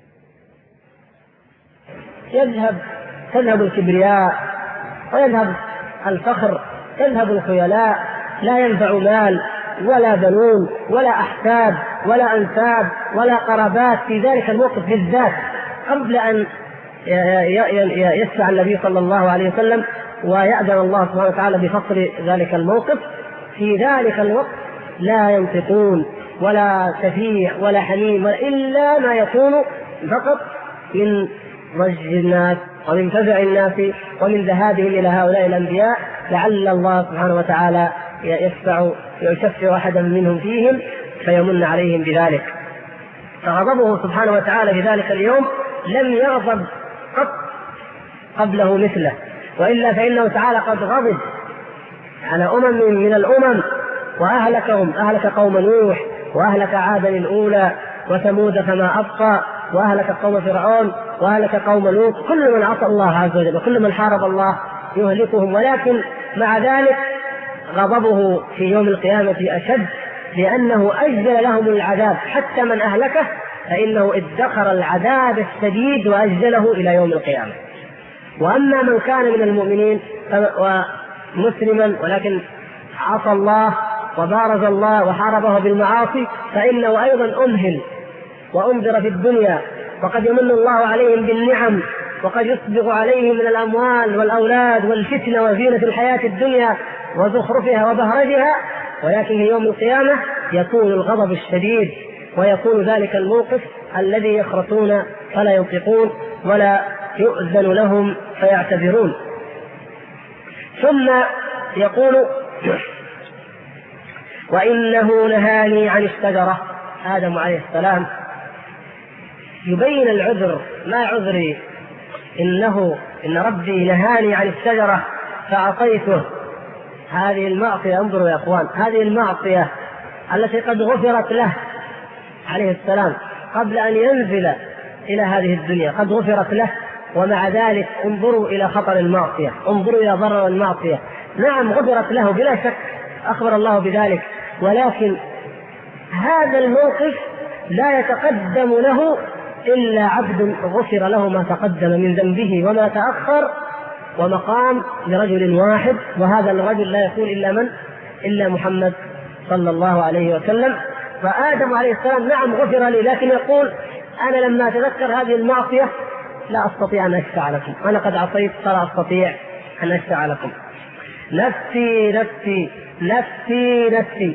تذهب الكبرياء ويذهب الفخر، تذهب الخيلاء، لا ينفع مال ولا بنون ولا أحساب ولا أنساب ولا قرابات في ذلك الموقف بالذات. قبل أن يشفع النبي صلى الله عليه وسلم ويأذن الله سبحانه وتعالى بفصل ذلك الموقف، في ذلك الوقت لا ينطقون ولا شفيع ولا حميم إلا ما يكون فقط من ضج الناس ومن فزع الناس ومن ذهابهم إلى هؤلاء الأنبياء لعل الله سبحانه وتعالى يشفع أحدا منهم فيهم فيمن عليهم بذلك. فغضبه سبحانه وتعالى في ذلك اليوم لم يغضب قط قبله مثله، وإلا فإنه تعالى قد غضب على من الأمم وأهلكهم، أهلك قوم نوح وأهلك عادا الأولى وثمود فما أبقى وأهلك قوم فرعون وأهلك قوم لوط، كل من عصى الله عز وجل وكل من حارب الله يهلكهم. ولكن مع ذلك غضبه في يوم القيامة أشد، لأنه أجل لهم العذاب، حتى من أهلكه فإنه ادخر العذاب الشديد وأجله إلى يوم القيامة. وأما من كان من المؤمنين ومسلما ولكن عصى الله وبارز الله وحاربه بالمعاصي فإنه أيضا أمهل وأنذر في الدنيا، وقد يمن الله عليهم بالنعم وقد يسبغ عليهم من الأموال والأولاد والفتنة وزينة الحياة الدنيا وزخرفها وبهرجها، ولكن في يوم القيامة يكون الغضب الشديد ويكون ذلك الموقف الذي يخرسون فلا ينطقون ولا يؤذن لهم فيعتذرون. ثم يقول وإنه نهاني عن الشجرة آدم عليه السلام يبين العذر: ما عذري؟ إن ربي نهاني عن الشجرة فعصيته. هذه المعصية، انظروا يا أخوان، هذه المعصية التي قد غفرت له عليه السلام قبل أن ينزل إلى هذه الدنيا، قد غفرت له، ومع ذلك انظروا إلى خطر المعصية، انظروا إلى ضرر المعصية. نعم غفرت له بلا شك، أخبر الله بذلك، ولكن هذا الموقف لا يتقدم له إلا عبد غفر له ما تقدم من ذنبه وما تأخر، ومقام لرجل واحد، وهذا الرجل لا يكون إلا محمد صلى الله عليه وسلم. فآدم عليه السلام نعم غفر لي، لكن يقول: أنا لما أتذكر هذه المعصية لا أستطيع أن أشفع لكم، أنا قد عصيت فلا أستطيع أن أشفع لكم. نفسي نفسي نفسي نفسي.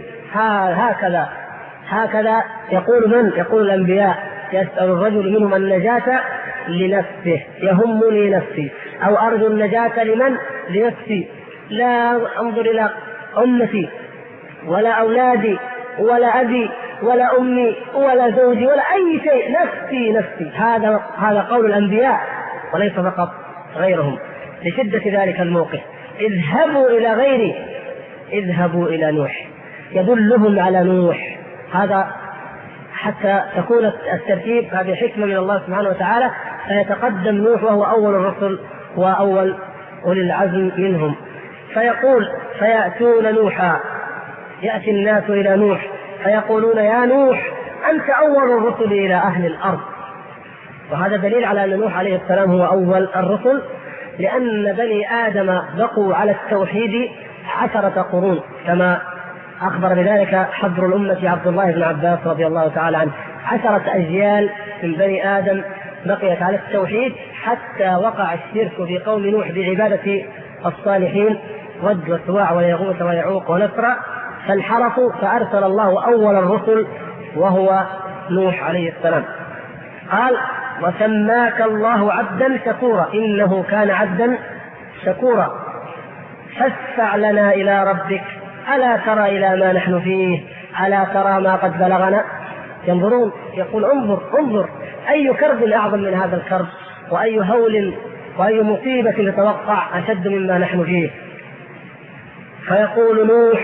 هكذا يقول من؟ يقول الأنبياء: يسأل الرجل منهم النجاة لنفسه، يهمني نفسي، أو أرجو النجاة لنفسي، لا أنظر إلى أمتي ولا أولادي ولا أبي ولا أمي ولا زوجي ولا أي شيء، نفسي نفسي. هذا قول الأنبياء وليس فقط غيرهم، لشدة ذلك الموقف. اذهبوا إلى غيري، اذهبوا إلى نوح، يدلهم على نوح. هذا حتى تكون الترتيب، هذه حكمة من الله سبحانه وتعالى، فيتقدم نوح وهو أول الرسل وأول أولي العزم منهم. فيقول: فيأتون نوحا، يأتي الناس إلى نوح فيقولون: يا نوح أنت أول الرسل إلى أهل الأرض. وهذا دليل على أن نوح عليه السلام هو أول الرسل، لأن بني آدم بقوا على التوحيد 10 قرون، كما أخبر بذلك حبر الأمة عبد الله بن عباس رضي الله تعالى عنه. 10 أجيال من بني آدم بقيت على التوحيد حتى وقع الشرك في قوم نوح بعبادة الصالحين، ود وسواع ويغوث ويعوق ونسرا، فانحرفوا، فأرسل الله أول الرسل وهو نوح عليه السلام. قال: وسماك الله عبدا شكورا، إنه كان عبدا شكورا، فاشفع لنا إلى ربك، ألا ترى إلى ما نحن فيه، ألا ترى ما قد بلغنا. ينظرون، يقول: انظر أي كرب أعظم من هذا الكرب، وأي هول وأي مصيبة تتوقع أشد مما نحن فيه. فيقول نوح: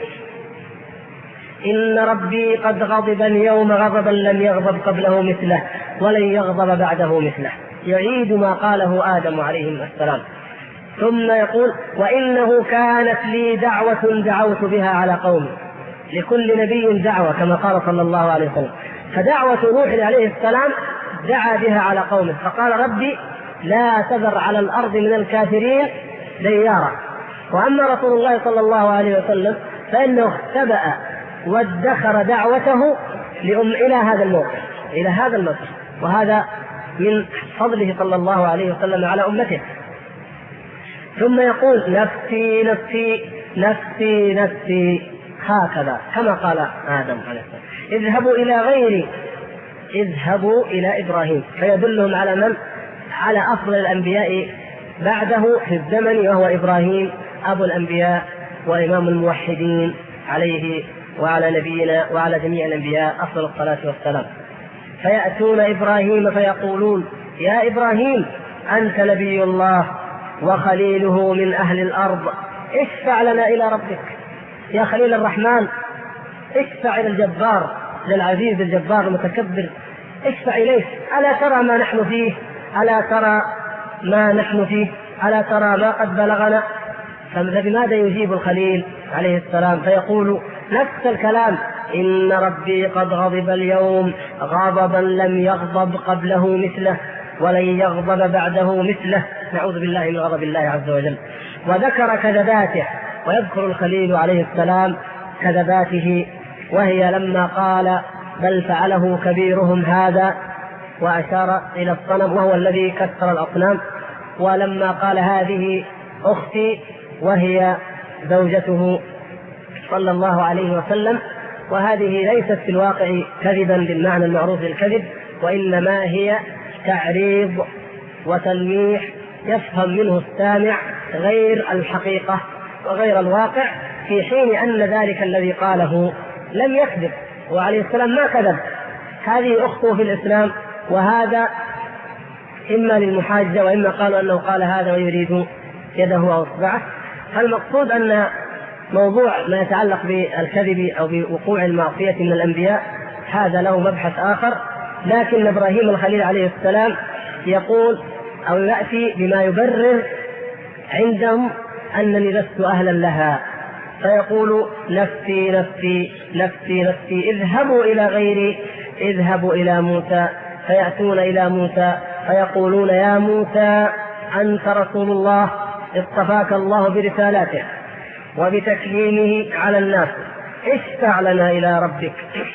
إن ربي قد غضب اليوم غضبا لم يغضب قبله مثله ولن يغضب بعده مثله. يعيد ما قاله آدم عليه السلام. ثم يقول: وإنه كانت لي دعوة دعوت بها على قومي. لكل نبي دعوة كما قال صلى الله عليه وسلم، فدعوة نوح عليه السلام دعا بها على قومه، فقال: ربي لا تذر على الأرض من الكافرين ديارا. وأما رسول الله صلى الله عليه وسلم فإنه اختبأ وادخر دعوته إلى هذا الموقف، وهذا من فضله صلى الله عليه وسلم على أمته. ثم يقول: نفسي نفسي نفسي نفسي، هكذا كما قال آدم عليه السلام. اذهبوا إلى غيري، اذهبوا إلى إبراهيم، فيدلهم على من؟ على أفضل الأنبياء بعده في الزمن، وهو إبراهيم أبو الأنبياء وإمام الموحدين، عليه وعلى نبينا وعلى جميع الأنبياء أفضل الصلاة والسلام. فيأتون إبراهيم فيقولون: يا إبراهيم أنت نبي الله وخليله من أهل الأرض، اشفع لنا إلى ربك. يا خليل الرحمن، اشفع إلى الجبار، للعزيز الجبار المتكبر، اشفع إليه. ألا ترى ما نحن فيه، ألا ترى ما نحن فيه، ألا ترى ما قد بلغنا. فبماذا يجيب الخليل عليه السلام؟ فيقول نفس الكلام: إن ربي قد غضب اليوم غضبا لم يغضب قبله مثله ولن يغضب بعده مثله. نعوذ بالله من غضب الله عز وجل. وذكر كذباته، ويذكر الخليل عليه السلام كذباته، وهي لما قال: بل فعله كبيرهم هذا، وأشار إلى الصنم وهو الذي كسر الأصنام. ولما قال: هذه أختي، وهي زوجته صلى الله عليه وسلم. وهذه ليست في الواقع كذبا بالمعنى المعروف للكذب، وإنما هي تعريض وتلميح يفهم منه السامع غير الحقيقة وغير الواقع، في حين أن ذلك الذي قاله لم يكذب، وعليه السلام ما كذب، هذه أخته في الإسلام، وهذا إما للمحاجة وإما قالوا أنه قال هذا ويريد يده أو إصبعه. فالمقصود أن موضوع ما يتعلق بالكذب أو بوقوع المعصية من الأنبياء هذا له مبحث آخر، لكن إبراهيم الخليل عليه السلام يقول أو يأتي بما يبرر عندهم أنني لست أهلا لها، فيقول نفسي نفسي نفسي نفسي، اذهبوا إلى غيري، اذهبوا إلى موسى، فيأتون إلى موسى فيقولون يا موسى أنت رسول الله اصطفاك الله برسالاته وبتكليمه على الناس، اشفع لنا إلى ربك،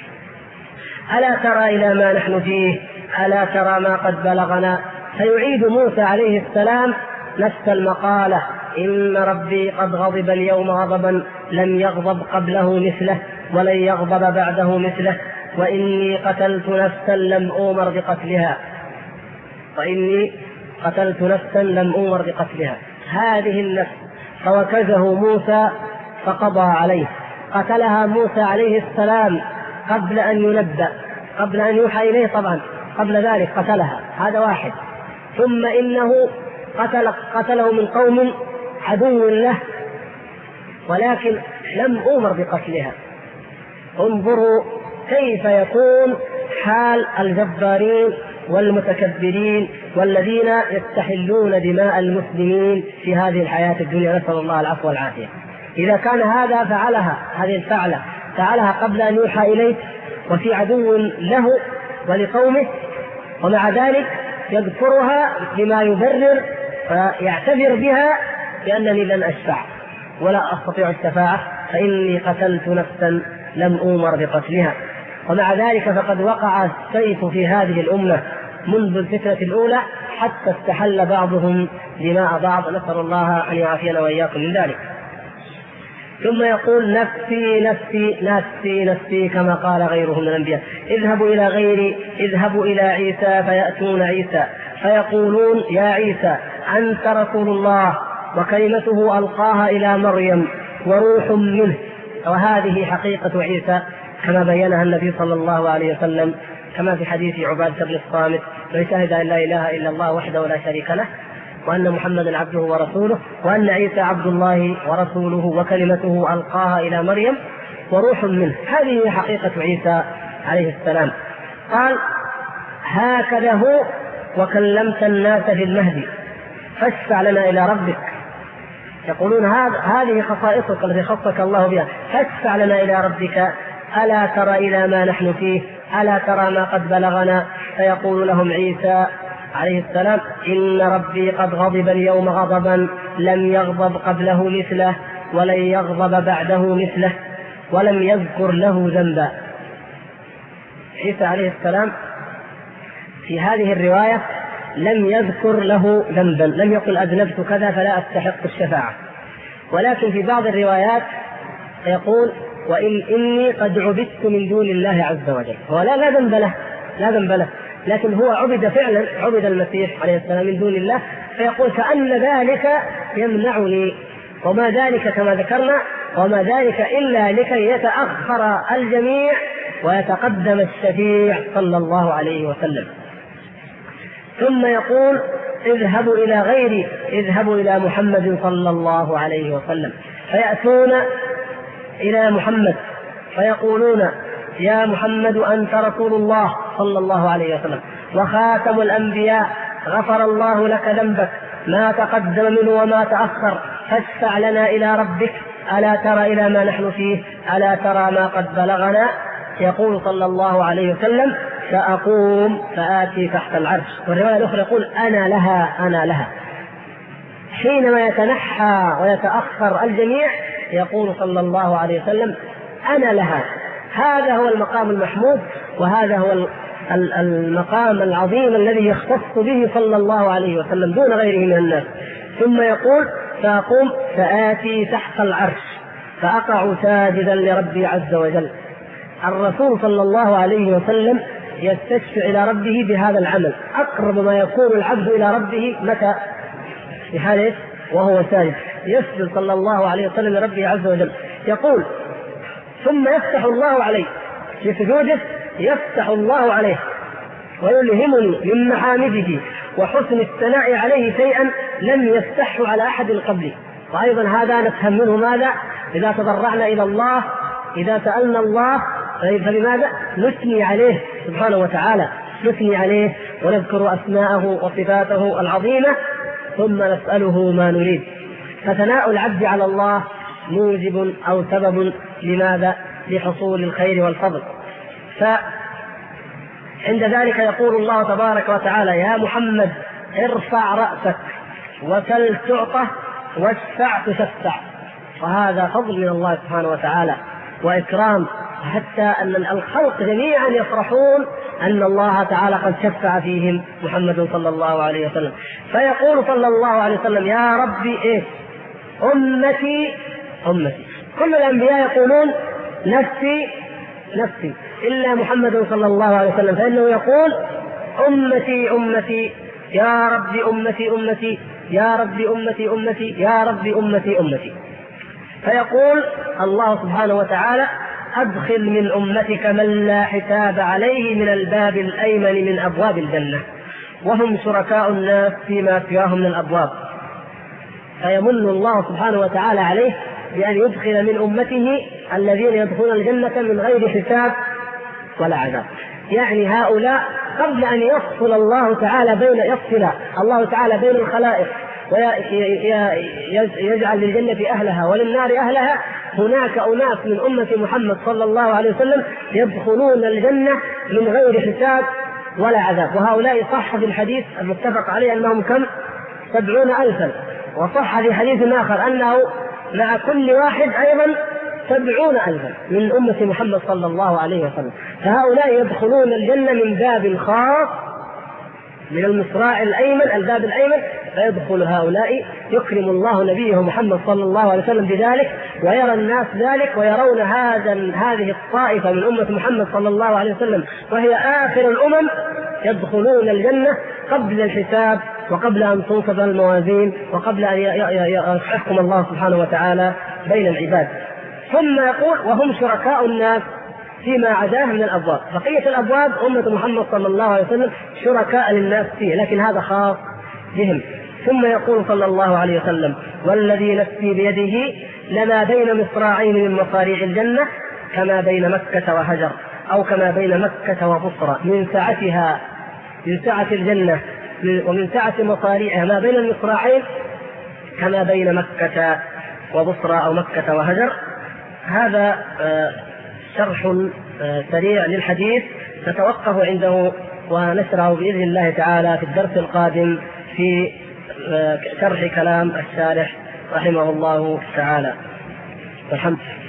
ألا ترى إلى ما نحن فيه، ألا ترى ما قد بلغنا. فيعيد موسى عليه السلام نفس المقالة: إن ربي قد غضب اليوم غضبا لم يغضب قبله مثله ولن يغضب بعده مثله، وإني قتلت نفسا لم أؤمر بقتلها، وإني قتلت نفسا لم أؤمر بقتلها. هذه النفس فوكزه موسى فقضى عليه، قتلها موسى عليه السلام قبل أن ينبأ، قبل أن يوحى إليه، طبعا قبل ذلك قتلها، هذا واحد. ثم إنه قتله من قوم عدو له ولكن لم أؤمر بقتلها. انظروا كيف يكون حال الجبارين والمتكبرين والذين يستحلون دماء المسلمين في هذه الحياة الدنيا، نسأل الله العفو والعافية. إذا كان هذا فعلها، هذه الفعلة فعلها قبل أن يوحى إليه وفي عدو له ولقومه، ومع ذلك يذكرها بما يبرر فيعتذر بها بأنني لن أشفع ولا أستطيع الشفاعة فإني قتلت نفسا لم أؤمر بقتلها. ومع ذلك فقد وقع السيف في هذه الأمة منذ الفترة الأولى حتى استحل بعضهم دماء بعض، نسأل الله أن يعافينا وإياكم من ذلك. ثم يقول نفسي نفسي نفسي نفسي كما قال غيره من الأنبياء: اذهبوا إلى غيري، اذهبوا إلى عيسى فيأتون عيسى فيقولون يا عيسى أنت رسول الله وكلمته ألقاها إلى مريم وروح منه. وهذه حقيقة عيسى كما بينها النبي صلى الله عليه وسلم، كما في حديث عبادة بن الصامت: من شهد أن لا إله إلا الله وحده لا شريك له وأن محمدا عبده ورسوله وأن عيسى عبد الله ورسوله وكلمته ألقاها إلى مريم وروح منه. هذه حقيقة عيسى عليه السلام. قال: هكذا هو وكلمت الناس في المهدي فاشفع لنا إلى ربك. يقولون هذه خصائصك التي خصك الله بها، فاشفع لنا إلى ربك، ألا ترى إلى ما نحن فيه، ألا ترى ما قد بلغنا. فيقول لهم عيسى عليه السلام: إن ربي قد غضب اليوم غضبا لم يغضب قبله مثله ولن يغضب بعده مثله ولم يذكر له ذنبا. عيسى عليه السلام في هذه الرواية لم يذكر له ذنبا، لم يقل أذنبت كذا فلا أستحق الشفاعة، ولكن في بعض الروايات يقول: إني قد عبدت من دون الله عز وجل. هو لا ذنب له، لا ذنب له، لكن هو عبد فعلا، عبد المسيح عليه السلام من دون الله، فيقول كأن ذلك يمنعني، وما ذلك كما ذكرنا وما ذلك إلا لكي يتأخر الجميع ويتقدم الشفيع صلى الله عليه وسلم. ثم يقول: اذهبوا إلى غيري، اذهبوا إلى محمد صلى الله عليه وسلم. فيأتون إلى محمد فيقولون يا محمد أنت رسول الله صلى الله عليه وسلم وخاتم الأنبياء، غفر الله لك ذنبك ما تقدم منه وما تأخر، فاشفع لنا إلى ربك، ألا ترى إلى ما نحن فيه، ألا ترى ما قد بلغنا. يقول صلى الله عليه وسلم: فأقوم فآتي تحت العرش. والرواية الأخرى يقول: أنا لها أنا لها. حينما يتنحى ويتأخر الجميع يقول صلى الله عليه وسلم: أنا لها. هذا هو المقام المحمود، وهذا هو المقام العظيم الذي يختص به صلى الله عليه وسلم دون غيره من الناس. ثم يقول: فأقوم فآتي تحت العرش فأقع ساجدا لربي عز وجل. الرسول صلى الله عليه وسلم يستشفع إلى ربه بهذا العمل. أقرب ما يكون العبد إلى ربه متى؟ في حال وهو ساجد، يسجد صلى الله عليه وسلم لربه عز وجل. يقول: ثم يفتح الله عليه في سجوده يفتح الله عليه ويلهمني من محامده وحسن الثناء عليه شيئا لم يفتحه على أحد قبلي. وأيضا هذا نفهم منه ماذا؟ إذا تضرعنا إلى الله، إذا سألنا الله، فلماذا؟ نثني عليه سبحانه وتعالى، نثني عليه ونذكر أسماءه وصفاته العظيمة ثم نسأله ما نريد. فثناء العبد على الله موجب أو سبب لماذا؟ لحصول الخير والفضل. فعند ذلك يقول الله تبارك وتعالى: يا محمد ارفع رأسك وسل تعطى واشفع تشفع. وهذا فضل من الله سبحانه وتعالى وإكرام، حتى أن الخلق جميعا يفرحون أن الله تعالى قد شفع فيهم محمد صلى الله عليه وسلم. فيقول صلى الله عليه وسلم: يا ربي إيه؟ أمتي أمتي. كل الأنبياء يقولون نفسي نفسي إلا محمد صلى الله عليه وسلم، فإنه يقول أمتي أمتي، يا ربي أمتي أمتي، يا ربي أمتي أمتي، يا ربي أمتي أمتي. فيقول الله سبحانه وتعالى: أدخل من أمتك من لا حساب عليه من الباب الأيمن من أبواب الجنة وهم شركاء الناس فيما سواهم من الأبواب. فيمن الله سبحانه وتعالى عليه بأن يدخل من أمته الذين يدخلون الجنة من غير حساب ولا عذاب. يعني هؤلاء قبل أن يفصل الله تعالى بين الخلائق ويجعل للجنة أهلها وللنار أهلها، هناك أناس من أمة محمد صلى الله عليه وسلم يدخلون الجنة من غير حساب ولا عذاب. وهؤلاء صح في الحديث المتفق عليه أنهم كم؟ 70,000. وصح في حديث آخر أنه مع كل واحد أيضا 70,000 من أمة محمد صلى الله عليه وسلم. فهؤلاء يدخلون الجنة من باب خاص من المصراع الأيمن، الباب الأيمن، فيدخل هؤلاء، يكرم الله نبيه محمد صلى الله عليه وسلم بذلك، ويرى الناس ذلك ويرون هذه الطائفة من أمة محمد صلى الله عليه وسلم وهي آخر الأمم يدخلون الجنة قبل الحساب وقبل أن تنصب الموازين وقبل أن يحكم الله سبحانه وتعالى بين العباد. ثم يقول: وهم شركاء الناس فيما عداه من الأبواب. بقية الأبواب أمة محمد صلى الله عليه وسلم شركاء للناس فيه، لكن هذا خاص بهم. ثم يقول صلى الله عليه وسلم: والذي نفسي بيده لما بين مصراعين من مصاريع الجنة كما بين مكة وهجر، أو كما بين مكة وبصرى، من سعتها، من سعة الجنة ومن سعة مصاريعها ما بين المصراعين كما بين مكة وبصرى أو مكة وهجر. هذا شرح سريع للحديث نتوقف عنده ونشرحه بإذن الله تعالى في الدرس القادم في شرح كلام الشارح رحمه الله تعالى. الحمد.